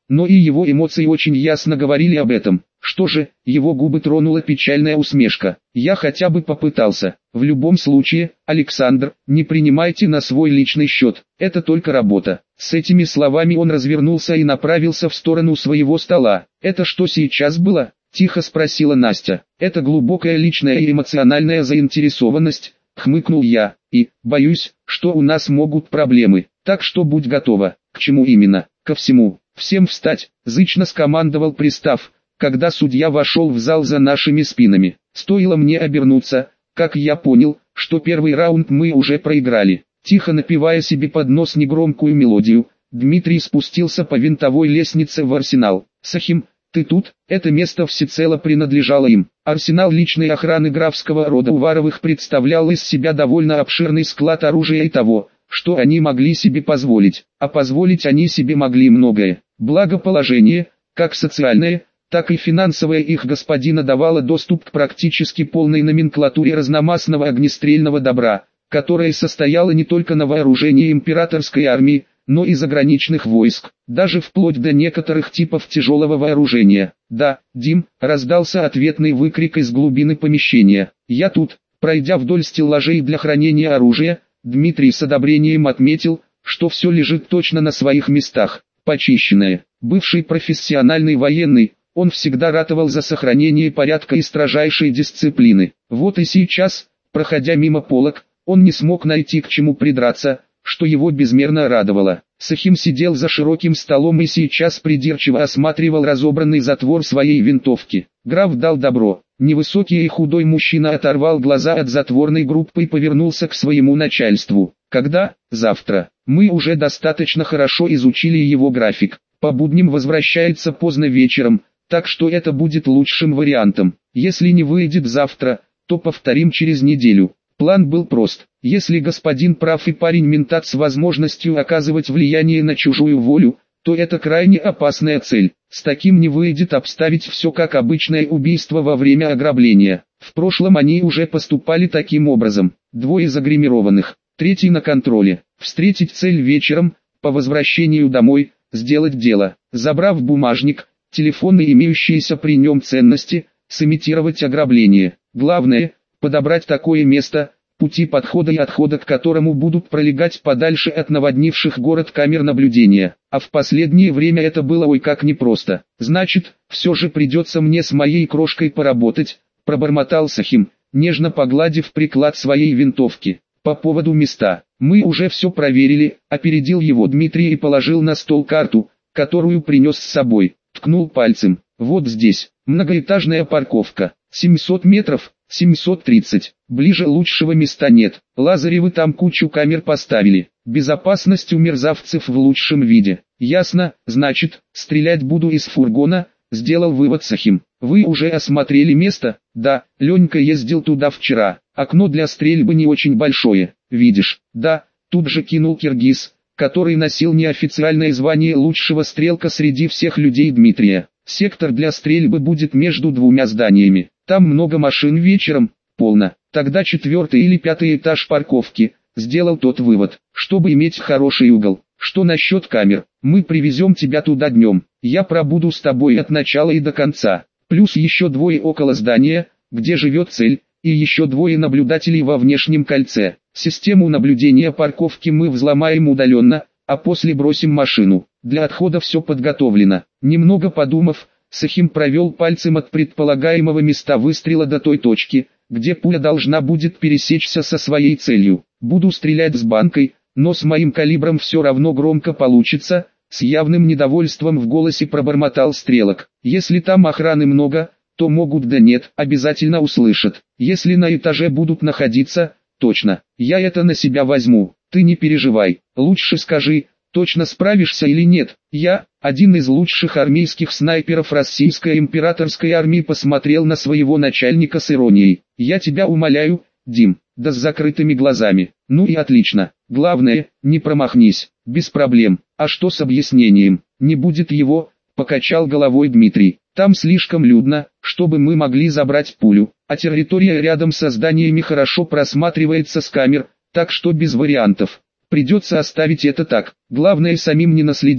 но и его эмоции очень ясно говорили об этом. Что же, его губы тронула печальная усмешка. Я хотя бы попытался. В любом случае, Александр, не принимайте на свой личный счет, это только работа. С этими словами он развернулся и направился в сторону своего стола. Это что сейчас было? Тихо спросила Настя. Это глубокая личная и эмоциональная заинтересованность, хмыкнул я, и, боюсь, что у нас могут проблемы, так что будь готова. К чему именно? Ко всему. Всем встать, зычно скомандовал пристав, когда судья вошел в зал за нашими спинами. Стоило мне обернуться, как я понял, что первый раунд мы уже проиграли. Тихо напевая себе под нос негромкую мелодию, Дмитрий спустился по винтовой лестнице в арсенал. «Сахим, ты тут?» Это место всецело принадлежало им. Арсенал личной охраны графского рода Уваровых представлял из себя довольно обширный склад оружия и того, что они могли себе позволить. А позволить они себе могли многое. Благоположение, как социальное, так и финансовое их господина давало доступ к практически полной номенклатуре разномастного огнестрельного добра, которое состояло не только на вооружении императорской армии, но и заграничных войск, даже вплоть до некоторых типов тяжелого вооружения. «Да, Дим», — раздался ответный выкрик из глубины помещения. «Я тут». Пройдя вдоль стеллажей для хранения оружия, Дмитрий с одобрением отметил, что все лежит точно на своих местах, почищенное. Бывший профессиональный военный, он всегда ратовал за сохранение порядка и строжайшей дисциплины. Вот и сейчас, проходя мимо полок, он не смог найти к чему придраться, что его безмерно радовало. Сахим сидел за широким столом и сейчас придирчиво осматривал разобранный затвор своей винтовки. Граф дал добро. Невысокий и худой мужчина оторвал глаза от затворной группы и повернулся к своему начальству. «Когда? Завтра. Мы уже достаточно хорошо изучили его график. По будням возвращается поздно вечером, так что это будет лучшим вариантом. Если не выйдет завтра, то повторим через неделю». План был прост. Если господин прав и парень ментат с возможностью оказывать влияние на чужую волю, то это крайне опасная цель. С таким не выйдет обставить все как обычное убийство во время ограбления. В прошлом они уже поступали таким образом. Двое загримированных, третий на контроле. Встретить цель вечером, по возвращению домой, сделать дело. Забрав бумажник, телефон и имеющиеся при нем ценности, сымитировать ограбление. Главное – подобрать такое место, пути подхода и отхода к которому будут пролегать подальше от наводнивших город камер наблюдения. А в последнее время это было ой как непросто. «Значит, все же придется мне с моей крошкой поработать», – пробормотал Сахим, нежно погладив приклад своей винтовки. «По поводу места. Мы уже все проверили», – опередил его Дмитрий и положил на стол карту, которую принес с собой. Ткнул пальцем. «Вот здесь, многоэтажная парковка, семьсот метров». семьсот тридцать. Ближе лучшего места нет. Лазаревы там кучу камер поставили. Безопасность у мерзавцев в лучшем виде. Ясно, значит, стрелять буду из фургона, сделал вывод Сахим. Вы уже осмотрели место? Да, Ленька ездил туда вчера. Окно для стрельбы не очень большое, видишь? Да, тут же кинул киргиз, который носил неофициальное звание лучшего стрелка среди всех людей Дмитрия. Сектор для стрельбы будет между двумя зданиями. Там много машин вечером, полно. Тогда четвертый или пятый этаж парковки, сделал тот вывод, чтобы иметь хороший угол. Что насчет камер? Мы привезем тебя туда днем. Я пробуду с тобой от начала и до конца. Плюс еще двое около здания, где живет цель, и еще двое наблюдателей во внешнем кольце. Систему наблюдения парковки мы взломаем удаленно, а после бросим машину. Для отхода все подготовлено. Немного подумав, Сахим провел пальцем от предполагаемого места выстрела до той точки, где пуля должна будет пересечься со своей целью. Буду стрелять с банкой, но с моим калибром все равно громко получится, с явным недовольством в голосе пробормотал стрелок. Если там охраны много, то могут да нет, обязательно услышат. Если на этаже будут находиться, точно, я это на себя возьму. Ты не переживай, лучше скажи, точно справишься или нет. Я, один из лучших армейских снайперов российской императорской армии, посмотрел на своего начальника с иронией. Я тебя умоляю, Дим, да с закрытыми глазами. Ну и отлично. Главное, не промахнись. Без проблем. А что с объяснением? Не будет его, покачал головой Дмитрий. Там слишком людно, чтобы мы могли забрать пулю. А территория рядом со зданиями хорошо просматривается с камер, так что без вариантов. Придется оставить это так. Главное самим не наследить,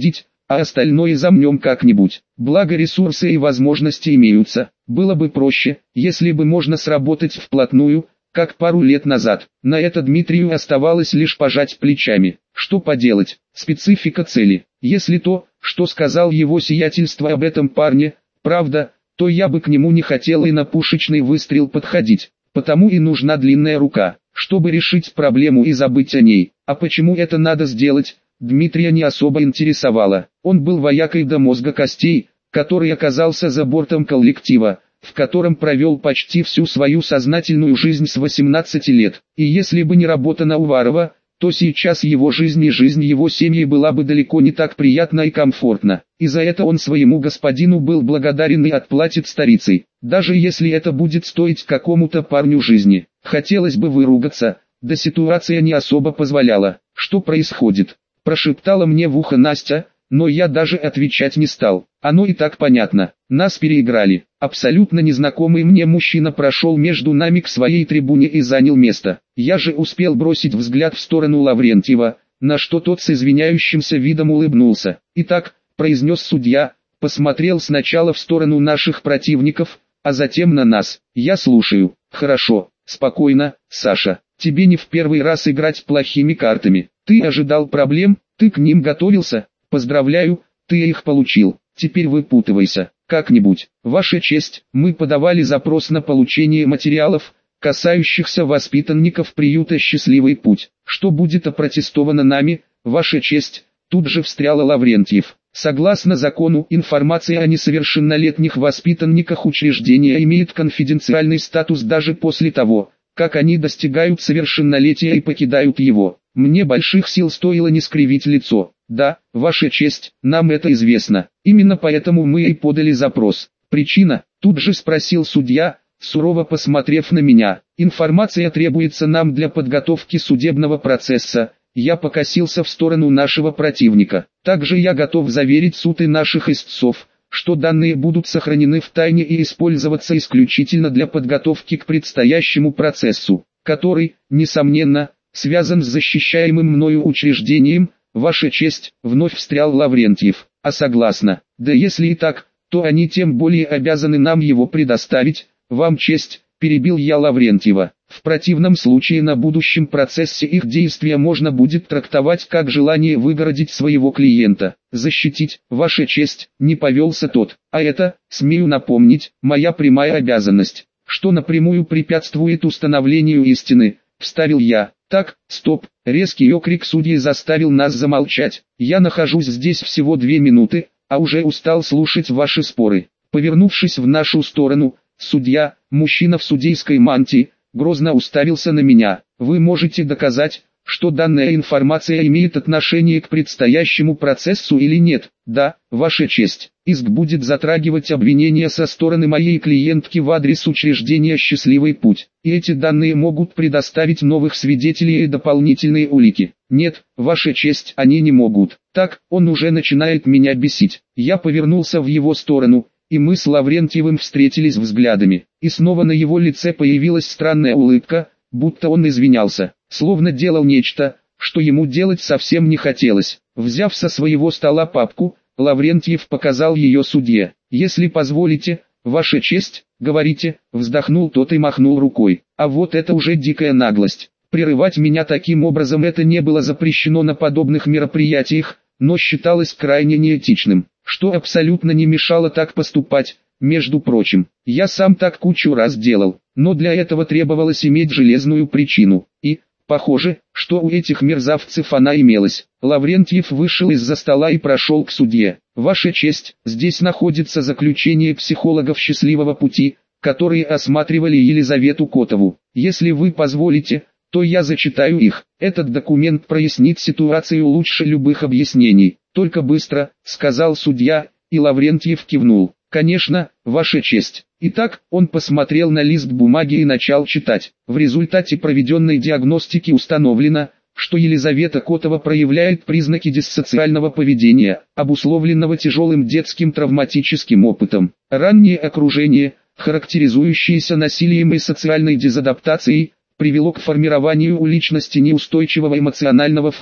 а остальное замнем как-нибудь. Благо ресурсы и возможности имеются. Было бы проще, если бы можно сработать вплотную, как пару лет назад. На это Дмитрию оставалось лишь пожать плечами. Что поделать, специфика цели. Если то, что сказал его сиятельство об этом парне, правда, то я бы к нему не хотел и на пушечный выстрел подходить. Потому и нужна длинная рука, чтобы решить проблему и забыть о ней. А почему это надо сделать, Дмитрия не особо интересовало. Он был воякой до мозга костей, который оказался за бортом коллектива, в котором провел почти всю свою сознательную жизнь с восемнадцати лет. И если бы не работа на Уварова, то сейчас его жизнь и жизнь его семьи была бы далеко не так приятна и комфортна. И за это он своему господину был благодарен и отплатит старицей, даже если это будет стоить какому-то парню жизни. Хотелось бы выругаться, да ситуация не особо позволяла. «Что происходит?» – прошептала мне в ухо Настя, но я даже отвечать не стал. Оно и так понятно. Нас переиграли. Абсолютно незнакомый мне мужчина прошел между нами к своей трибуне и занял место. Я же успел бросить взгляд в сторону Лаврентьева, на что тот с извиняющимся видом улыбнулся. «Итак», — произнес судья, посмотрел сначала в сторону наших противников, а затем на нас. «Я слушаю». «Хорошо, спокойно, Саша. Тебе не в первый раз играть плохими картами. Ты ожидал проблем, ты к ним готовился. Поздравляю, ты их получил. Теперь выпутывайся, как-нибудь. Ваша честь, мы подавали запрос на получение материалов, касающихся воспитанников приюта «Счастливый путь». Что будет опротестовано нами, Ваша честь, тут же встрял Лаврентьев. Согласно закону, информация о несовершеннолетних воспитанниках учреждения имеет конфиденциальный статус даже после того, как они достигают совершеннолетия и покидают его. Мне больших сил стоило не скривить лицо. Да, Ваша честь, нам это известно. Именно поэтому мы и подали запрос. Причина? Тут же спросил судья, сурово посмотрев на меня. Информация требуется нам для подготовки судебного процесса. Я покосился в сторону нашего противника. Также я готов заверить суд и наших истцов, что данные будут сохранены в тайне и использоваться исключительно для подготовки к предстоящему процессу, который, несомненно, связан с защищаемым мною учреждением. Ваша честь, вновь встрял Лаврентьев. А согласно, да если и так, то они тем более обязаны нам его предоставить. Вам честь, перебил я Лаврентьева. В противном случае на будущем процессе их действия можно будет трактовать как желание выгородить своего клиента. Защитить, Ваша честь, не повелся тот. А это, смею напомнить, моя прямая обязанность, что напрямую препятствует установлению истины, вставил я. Так, стоп, резкий окрик судьи заставил нас замолчать. Я нахожусь здесь всего две минуты, а уже устал слушать ваши споры. Повернувшись в нашу сторону, судья, мужчина в судейской мантии, грозно уставился на меня. Вы можете доказать, что данная информация имеет отношение к предстоящему процессу или нет? Да, Ваша честь. Иск будет затрагивать обвинения со стороны моей клиентки в адрес учреждения «Счастливый путь». И эти данные могут предоставить новых свидетелей и дополнительные улики. Нет, Ваша честь, они не могут. Так, он уже начинает меня бесить. Я повернулся в его сторону, и мы с Лаврентьевым встретились взглядами. И снова на его лице появилась странная улыбка, будто он извинялся, словно делал нечто, что ему делать совсем не хотелось. Взяв со своего стола папку, Лаврентьев показал ее судье. «Если позволите, Ваша честь, говорите», вздохнул тот и махнул рукой. А вот это уже дикая наглость. Прерывать меня таким образом это не было запрещено на подобных мероприятиях, но считалось крайне неэтичным, что абсолютно не мешало так поступать. Между прочим, я сам так кучу раз делал, но для этого требовалось иметь железную причину, и, похоже, что у этих мерзавцев она имелась. Лаврентьев вышел из-за стола и прошел к судье. «Ваша честь, здесь находится заключение психологов «Счастливого пути», которые осматривали Елизавету Котову. Если вы позволите, то я зачитаю их. Этот документ прояснит ситуацию лучше любых объяснений. Только быстро», — сказал судья, и Лаврентьев кивнул. «Конечно, Ваша честь». Итак, он посмотрел на лист бумаги и начал читать. В результате проведенной диагностики установлено, что Елизавета Котова проявляет признаки диссоциального поведения, обусловленного тяжелым детским травматическим опытом. Раннее окружение, характеризующееся насилием и социальной дезадаптацией, привело к формированию у личности неустойчивого эмоционального фона,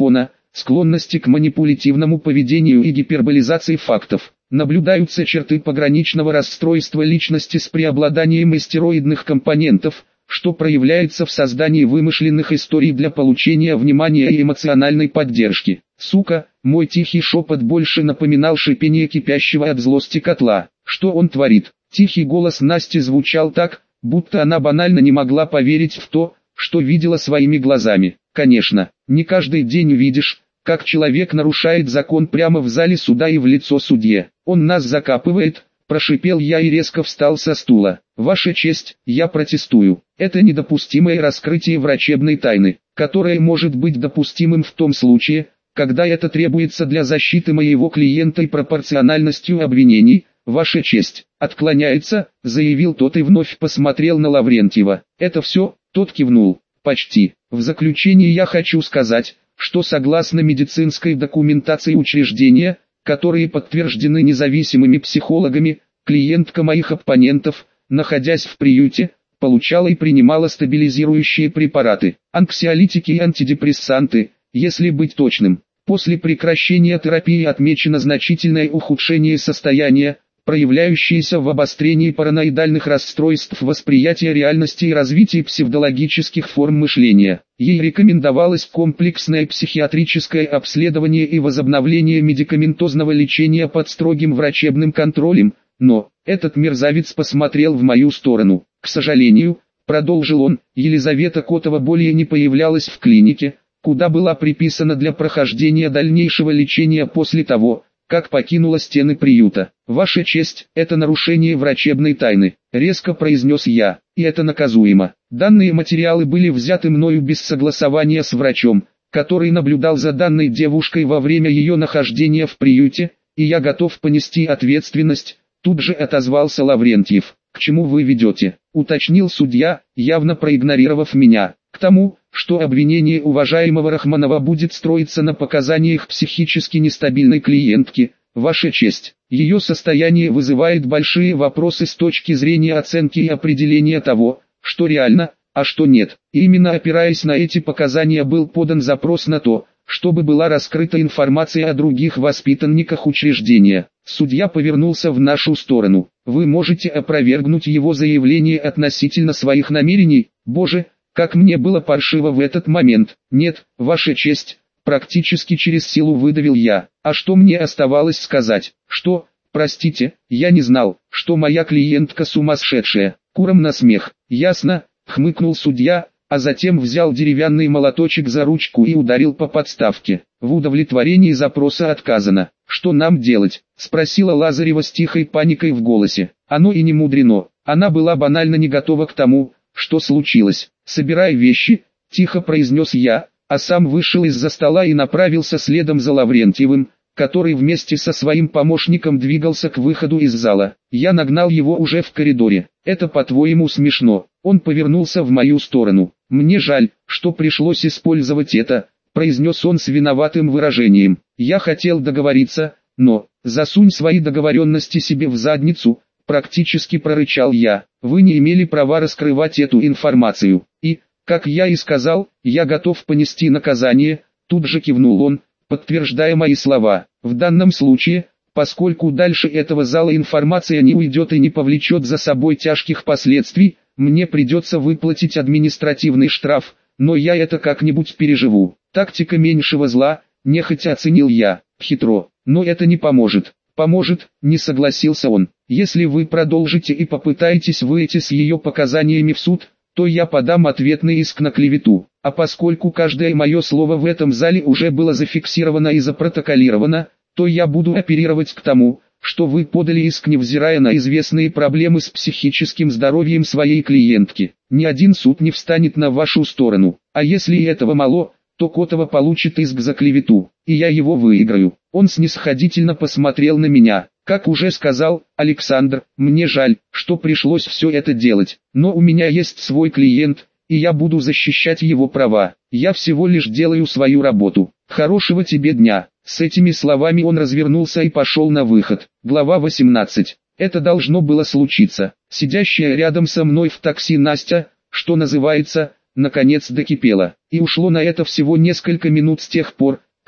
склонности к манипулятивному поведению и гиперболизации фактов. Наблюдаются черты пограничного расстройства личности с преобладанием истероидных компонентов, что проявляется в создании вымышленных историй для получения внимания и эмоциональной поддержки. Сука, мой тихий шепот больше напоминал шипение кипящего от злости котла. Что он творит? Тихий голос Насти звучал так, будто она банально не могла поверить в то, что видела своими глазами. Конечно, не каждый день увидишь, как человек нарушает закон прямо в зале суда и в лицо судье. Он нас закапывает, прошипел я и резко встал со стула. Ваша честь, я протестую. Это недопустимое раскрытие врачебной тайны, которое может быть допустимым в том случае, когда это требуется для защиты моего клиента и пропорциональностью обвинений. Ваша честь, отклоняется, заявил тот и вновь посмотрел на Лаврентьева. Это все? Тот кивнул. Почти. В заключение я хочу сказать, что согласно медицинской документации учреждения, которые подтверждены независимыми психологами, клиентка моих оппонентов, находясь в приюте, получала и принимала стабилизирующие препараты, анксиолитики и антидепрессанты, если быть точным. После прекращения терапии отмечено значительное ухудшение состояния, проявляющиеся в обострении параноидальных расстройств восприятия реальности и развитии псевдологических форм мышления. Ей рекомендовалось комплексное психиатрическое обследование и возобновление медикаментозного лечения под строгим врачебным контролем, но этот мерзавец посмотрел в мою сторону. К сожалению, продолжил он, Елизавета Котова более не появлялась в клинике, куда была приписана для прохождения дальнейшего лечения после того, как покинула стены приюта. Ваша честь, это нарушение врачебной тайны, резко произнес я, и это наказуемо. Данные материалы были взяты мною без согласования с врачом, который наблюдал за данной девушкой во время ее нахождения в приюте, и я готов понести ответственность, тут же отозвался Лаврентьев. К чему вы ведете? Уточнил судья, явно проигнорировав меня. К тому, что обвинение уважаемого Рахманова будет строиться на показаниях психически нестабильной клиентки. Ваша честь, ее состояние вызывает большие вопросы с точки зрения оценки и определения того, что реально, а что нет. И именно опираясь на эти показания был подан запрос на то, чтобы была раскрыта информация о других воспитанниках учреждения. Судья повернулся в нашу сторону. Вы можете опровергнуть его заявление относительно своих намерений? Боже, как мне было паршиво в этот момент. Нет, ваша честь, практически через силу выдавил я. А что мне оставалось сказать? Что, простите, я не знал, что моя клиентка сумасшедшая. Куром на смех. Ясно, хмыкнул судья, а затем взял деревянный молоточек за ручку и ударил по подставке. В удовлетворении запроса отказано. Что нам делать? Спросила Лазарева с тихой паникой в голосе. Оно и не мудрено. Она была банально не готова к тому, что случилось. «Собирай вещи», — тихо произнес я, а сам вышел из-за стола и направился следом за Лаврентьевым, который вместе со своим помощником двигался к выходу из зала. Я нагнал его уже в коридоре. «Это по-твоему смешно?» Он повернулся в мою сторону. «Мне жаль, что пришлось использовать это», — произнес он с виноватым выражением. «Я хотел договориться, но, засунь свои договоренности себе в задницу», — практически прорычал я. «Вы не имели права раскрывать эту информацию. И, как я и сказал, я готов понести наказание», — тут же кивнул он, подтверждая мои слова. «В данном случае, поскольку дальше этого зала информация не уйдет и не повлечет за собой тяжких последствий, мне придется выплатить административный штраф, но я это как-нибудь переживу». «Тактика меньшего зла», — нехотя оценил я. «Хитро, но это не поможет». «Поможет», — не согласился он. «Если вы продолжите и попытаетесь выйти с ее показаниями в суд, то я подам ответный иск на клевету. А поскольку каждое мое слово в этом зале уже было зафиксировано и запротоколировано, то я буду апеллировать к тому, что вы подали иск, невзирая на известные проблемы с психическим здоровьем своей клиентки. Ни один суд не встанет на вашу сторону. А если и этого мало, то Котова получит иск за клевету, и я его выиграю». Он снисходительно посмотрел на меня. «Как уже сказал, Александр, мне жаль, что пришлось все это делать, но у меня есть свой клиент, и я буду защищать его права. Я всего лишь делаю свою работу. Хорошего тебе дня». С этими словами он развернулся и пошел на выход. Глава восемнадцать. Это должно было случиться. Сидящая рядом со мной в такси Настя, что называется, наконец докипела. И ушло на это всего несколько минут с тех пор,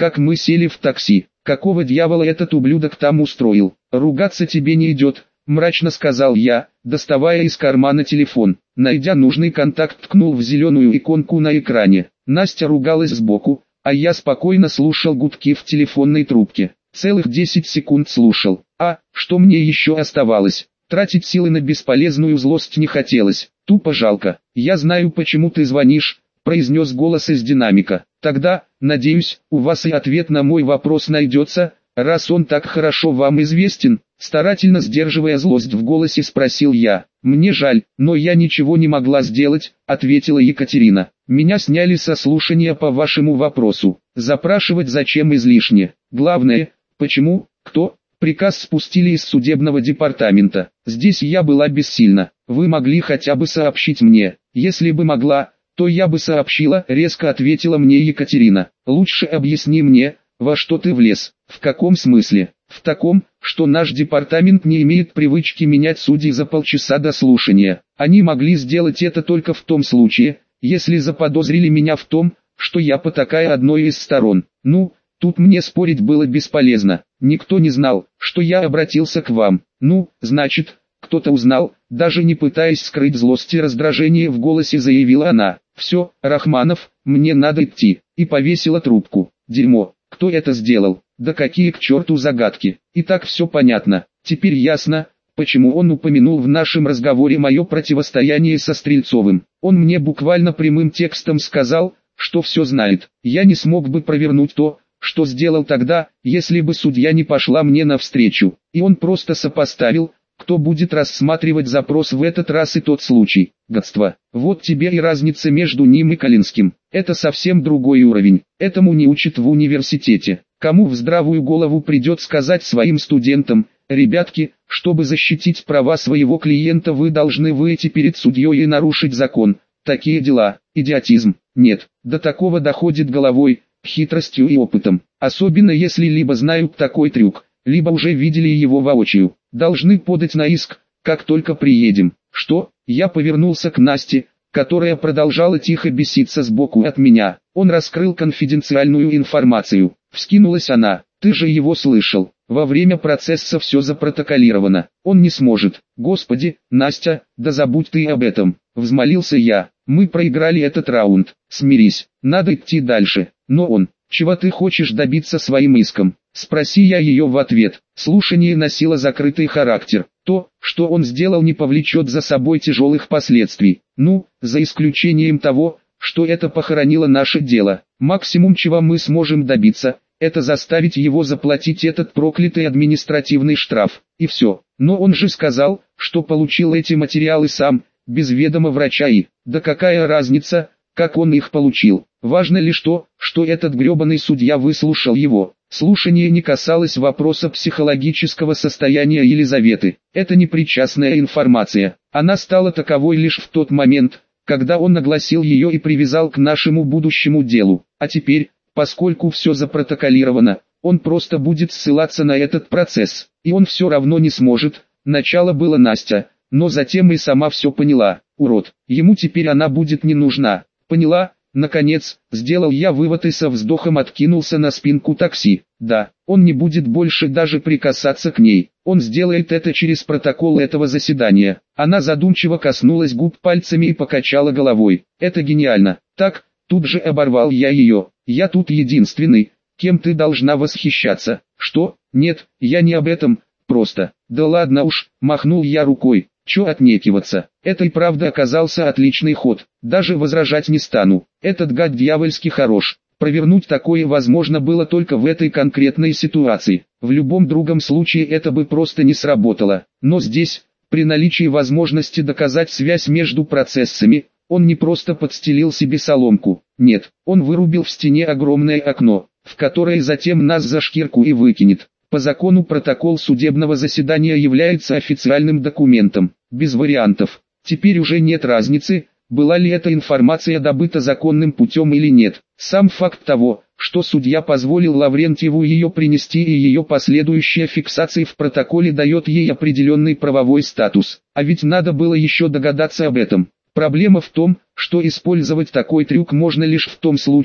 как мы сели в такси. Какого дьявола этот ублюдок там устроил? Ругаться тебе не идет, мрачно сказал я, доставая из кармана телефон. Найдя нужный контакт, ткнул в зеленую иконку на экране. Настя ругалась сбоку, а я спокойно слушал гудки в телефонной трубке. Целых десять секунд слушал. А, что мне еще оставалось? Тратить силы на бесполезную злость не хотелось. Тупо жалко. Я знаю, почему ты звонишь, произнес голос из динамика. Тогда, надеюсь, у вас и ответ на мой вопрос найдется, раз он так хорошо вам известен. Старательно сдерживая злость в голосе, спросил я. «Мне жаль, но я ничего не могла сделать», — ответила Екатерина. «Меня сняли со слушания по вашему вопросу. Запрашивать зачем излишне. Главное, почему, кто, приказ спустили из судебного департамента. Здесь я была бессильна. Вы могли хотя бы сообщить мне. Если бы могла, то я бы сообщила», — резко ответила мне Екатерина. «Лучше объясни мне, во что ты влез». «В каком смысле?» «В таком, что наш департамент не имеет привычки менять судей за полчаса до слушания. Они могли сделать это только в том случае, если заподозрили меня в том, что я потакаю одной из сторон. Ну, тут мне спорить было бесполезно. Никто не знал, что я обратился к вам. Ну, значит, кто-то узнал», даже не пытаясь скрыть злость и раздражение в голосе, заявила она. «Все, Рахманов, мне надо идти», и повесила трубку. Дерьмо, кто это сделал? Да какие к черту загадки. И так все понятно. Теперь ясно, почему он упомянул в нашем разговоре мое противостояние со Стрельцовым. Он мне буквально прямым текстом сказал, что все знает. Я не смог бы провернуть то, что сделал тогда, если бы судья не пошла мне навстречу. И он просто сопоставил, кто будет рассматривать запрос в этот раз и тот случай. Гадство. Вот тебе и разница между ним и Калинским. Это совсем другой уровень. Этому не учат в университете. Кому в здравую голову придет сказать своим студентам: «Ребятки, чтобы защитить права своего клиента, вы должны выйти перед судьей и нарушить закон». Такие дела. Идиотизм. Нет, до такого доходит головой, хитростью и опытом. Особенно если либо знают такой трюк, либо уже видели его воочию. Должны подать на иск, как только приедем. Что? Я повернулся к Насте, которая продолжала тихо беситься сбоку от меня. Он раскрыл конфиденциальную информацию. Вскинулась она. Ты же его слышал. Во время процесса все запротоколировано. Он не сможет. Господи, Настя, да забудь ты об этом. Взмолился я. Мы проиграли этот раунд. Смирись. Надо идти дальше. Но он... Чего ты хочешь добиться своим иском? Спроси я ее в ответ. Слушание носило закрытый характер. То, что он сделал, не повлечет за собой тяжелых последствий. Ну, за исключением того, что это похоронило наше дело. Максимум, чего мы сможем добиться, это заставить его заплатить этот проклятый административный штраф. И все. Но он же сказал, что получил эти материалы сам, без ведома врача и... Да какая разница, как он их получил? Важно лишь то, что этот гребаный судья выслушал его. Слушание не касалось вопроса психологического состояния Елизаветы. Это непричастная информация. Она стала таковой лишь в тот момент, когда он огласил ее и привязал к нашему будущему делу. А теперь, поскольку все запротоколировано, он просто будет ссылаться на этот процесс. И он все равно не сможет. Начало было Настя, но затем и сама все поняла. Урод, ему теперь она будет не нужна. Поняла? Наконец, сделал я вывод и со вздохом откинулся на спинку такси. Да, он не будет больше даже прикасаться к ней. Он сделает это через протокол этого заседания. Она задумчиво коснулась губ пальцами и покачала головой. Это гениально. Так, тут же оборвал я ее. Я тут единственный, кем ты должна восхищаться. Что? Нет, я не об этом, просто. Да ладно уж, махнул я рукой. Чё отнекиваться? Это и правда оказался отличный ход. Даже возражать не стану. Этот гад дьявольски хорош. Провернуть такое возможно было только в этой конкретной ситуации. В любом другом случае это бы просто не сработало. Но здесь, при наличии возможности доказать связь между процессами, он не просто подстелил себе соломку. Нет, он вырубил в стене огромное окно, в которое затем нас за шкирку и выкинет. По закону протокол судебного заседания является официальным документом, без вариантов. Теперь уже нет разницы, была ли эта информация добыта законным путем или нет. Сам факт того, что судья позволил Лаврентьеву ее принести и ее последующая фиксация в протоколе дает ей определенный правовой статус. А ведь надо было еще догадаться об этом. Проблема в том, что использовать такой трюк можно лишь в том случае,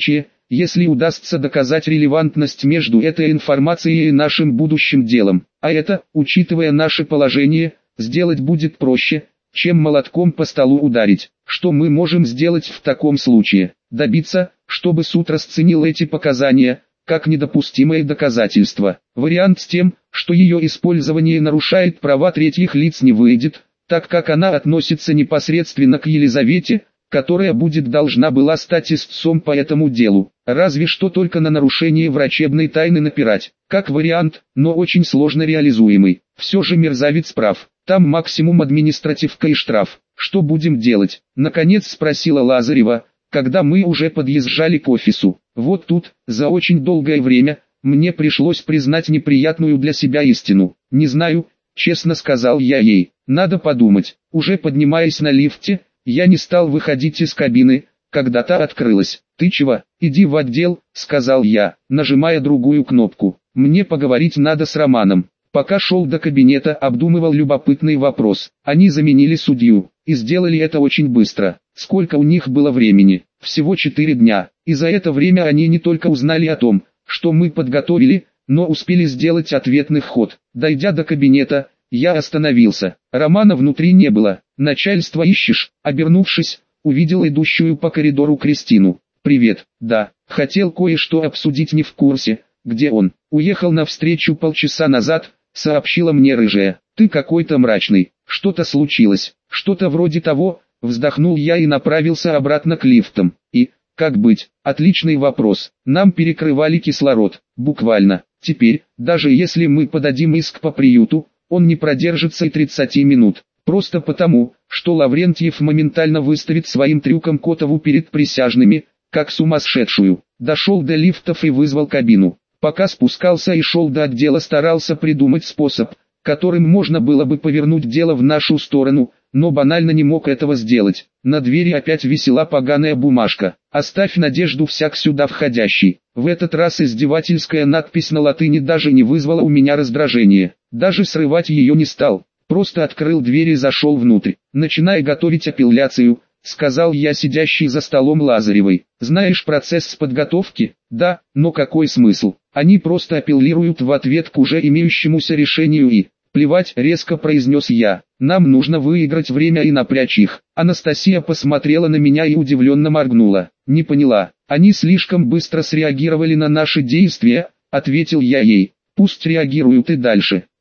если удастся доказать релевантность между этой информацией и нашим будущим делом. А это, учитывая наше положение, сделать будет проще, чем молотком по столу ударить. Что мы можем сделать в таком случае? Добиться, чтобы суд расценил эти показания как недопустимое доказательство. Вариант с тем, что ее использование нарушает права третьих лиц, не выйдет, так как она относится непосредственно к Елизавете, которая будет должна была стать истцом по этому делу. Разве что только на нарушение врачебной тайны напирать. Как вариант, но очень сложно реализуемый. Все же мерзавец прав. Там максимум административка и штраф. Что будем делать? Наконец спросила Лазарева, когда мы уже подъезжали к офису. Вот тут, за очень долгое время, мне пришлось признать неприятную для себя истину. Не знаю, честно сказал я ей. Надо подумать. Уже поднимаясь на лифте, я не стал выходить из кабины, когда та открылась. «Ты чего? Иди в отдел», — сказал я, нажимая другую кнопку. «Мне поговорить надо с Романом». Пока шел до кабинета, обдумывал любопытный вопрос. Они заменили судью, и сделали это очень быстро. Сколько у них было времени? Всего четыре дня. И за это время они не только узнали о том, что мы подготовили, но успели сделать ответный ход. Дойдя до кабинета, я остановился. Романа внутри не было. «Начальство ищешь?» Обернувшись, увидел идущую по коридору Кристину. «Привет, да, хотел кое-что обсудить, не в курсе, где он. Уехал на встречу полчаса назад», сообщила мне рыжая. «Ты какой-то мрачный, что-то случилось?» «Что-то вроде того», вздохнул я и направился обратно к лифтам. «И, как быть?» «Отличный вопрос. Нам перекрывали кислород, буквально. Теперь, даже если мы подадим иск по приюту, он не продержится и тридцати минут. Просто потому, что Лаврентьев моментально выставит своим трюком Котову перед присяжными, как сумасшедшую». Дошел до лифтов и вызвал кабину. Пока спускался и шел до отдела, старался придумать способ, которым можно было бы повернуть дело в нашу сторону, но банально не мог этого сделать. На двери опять висела поганая бумажка: «Оставь надежду всяк сюда входящий». В этот раз издевательская надпись на латыни даже не вызвала у меня раздражения. Даже срывать ее не стал. Просто открыл дверь и зашел внутрь. «Начинай готовить апелляцию», — сказал я сидящей за столом Лазаревой. «Знаешь процесс подготовки?» «Да, но какой смысл? Они просто апеллируют в ответ к уже имеющемуся решению и...» «Плевать», — резко произнес я. «Нам нужно выиграть время и напрячь их». Анастасия посмотрела на меня и удивленно моргнула. «Не поняла. Они слишком быстро среагировали на наши действия», — ответил я ей. «Пусть реагируют и дальше.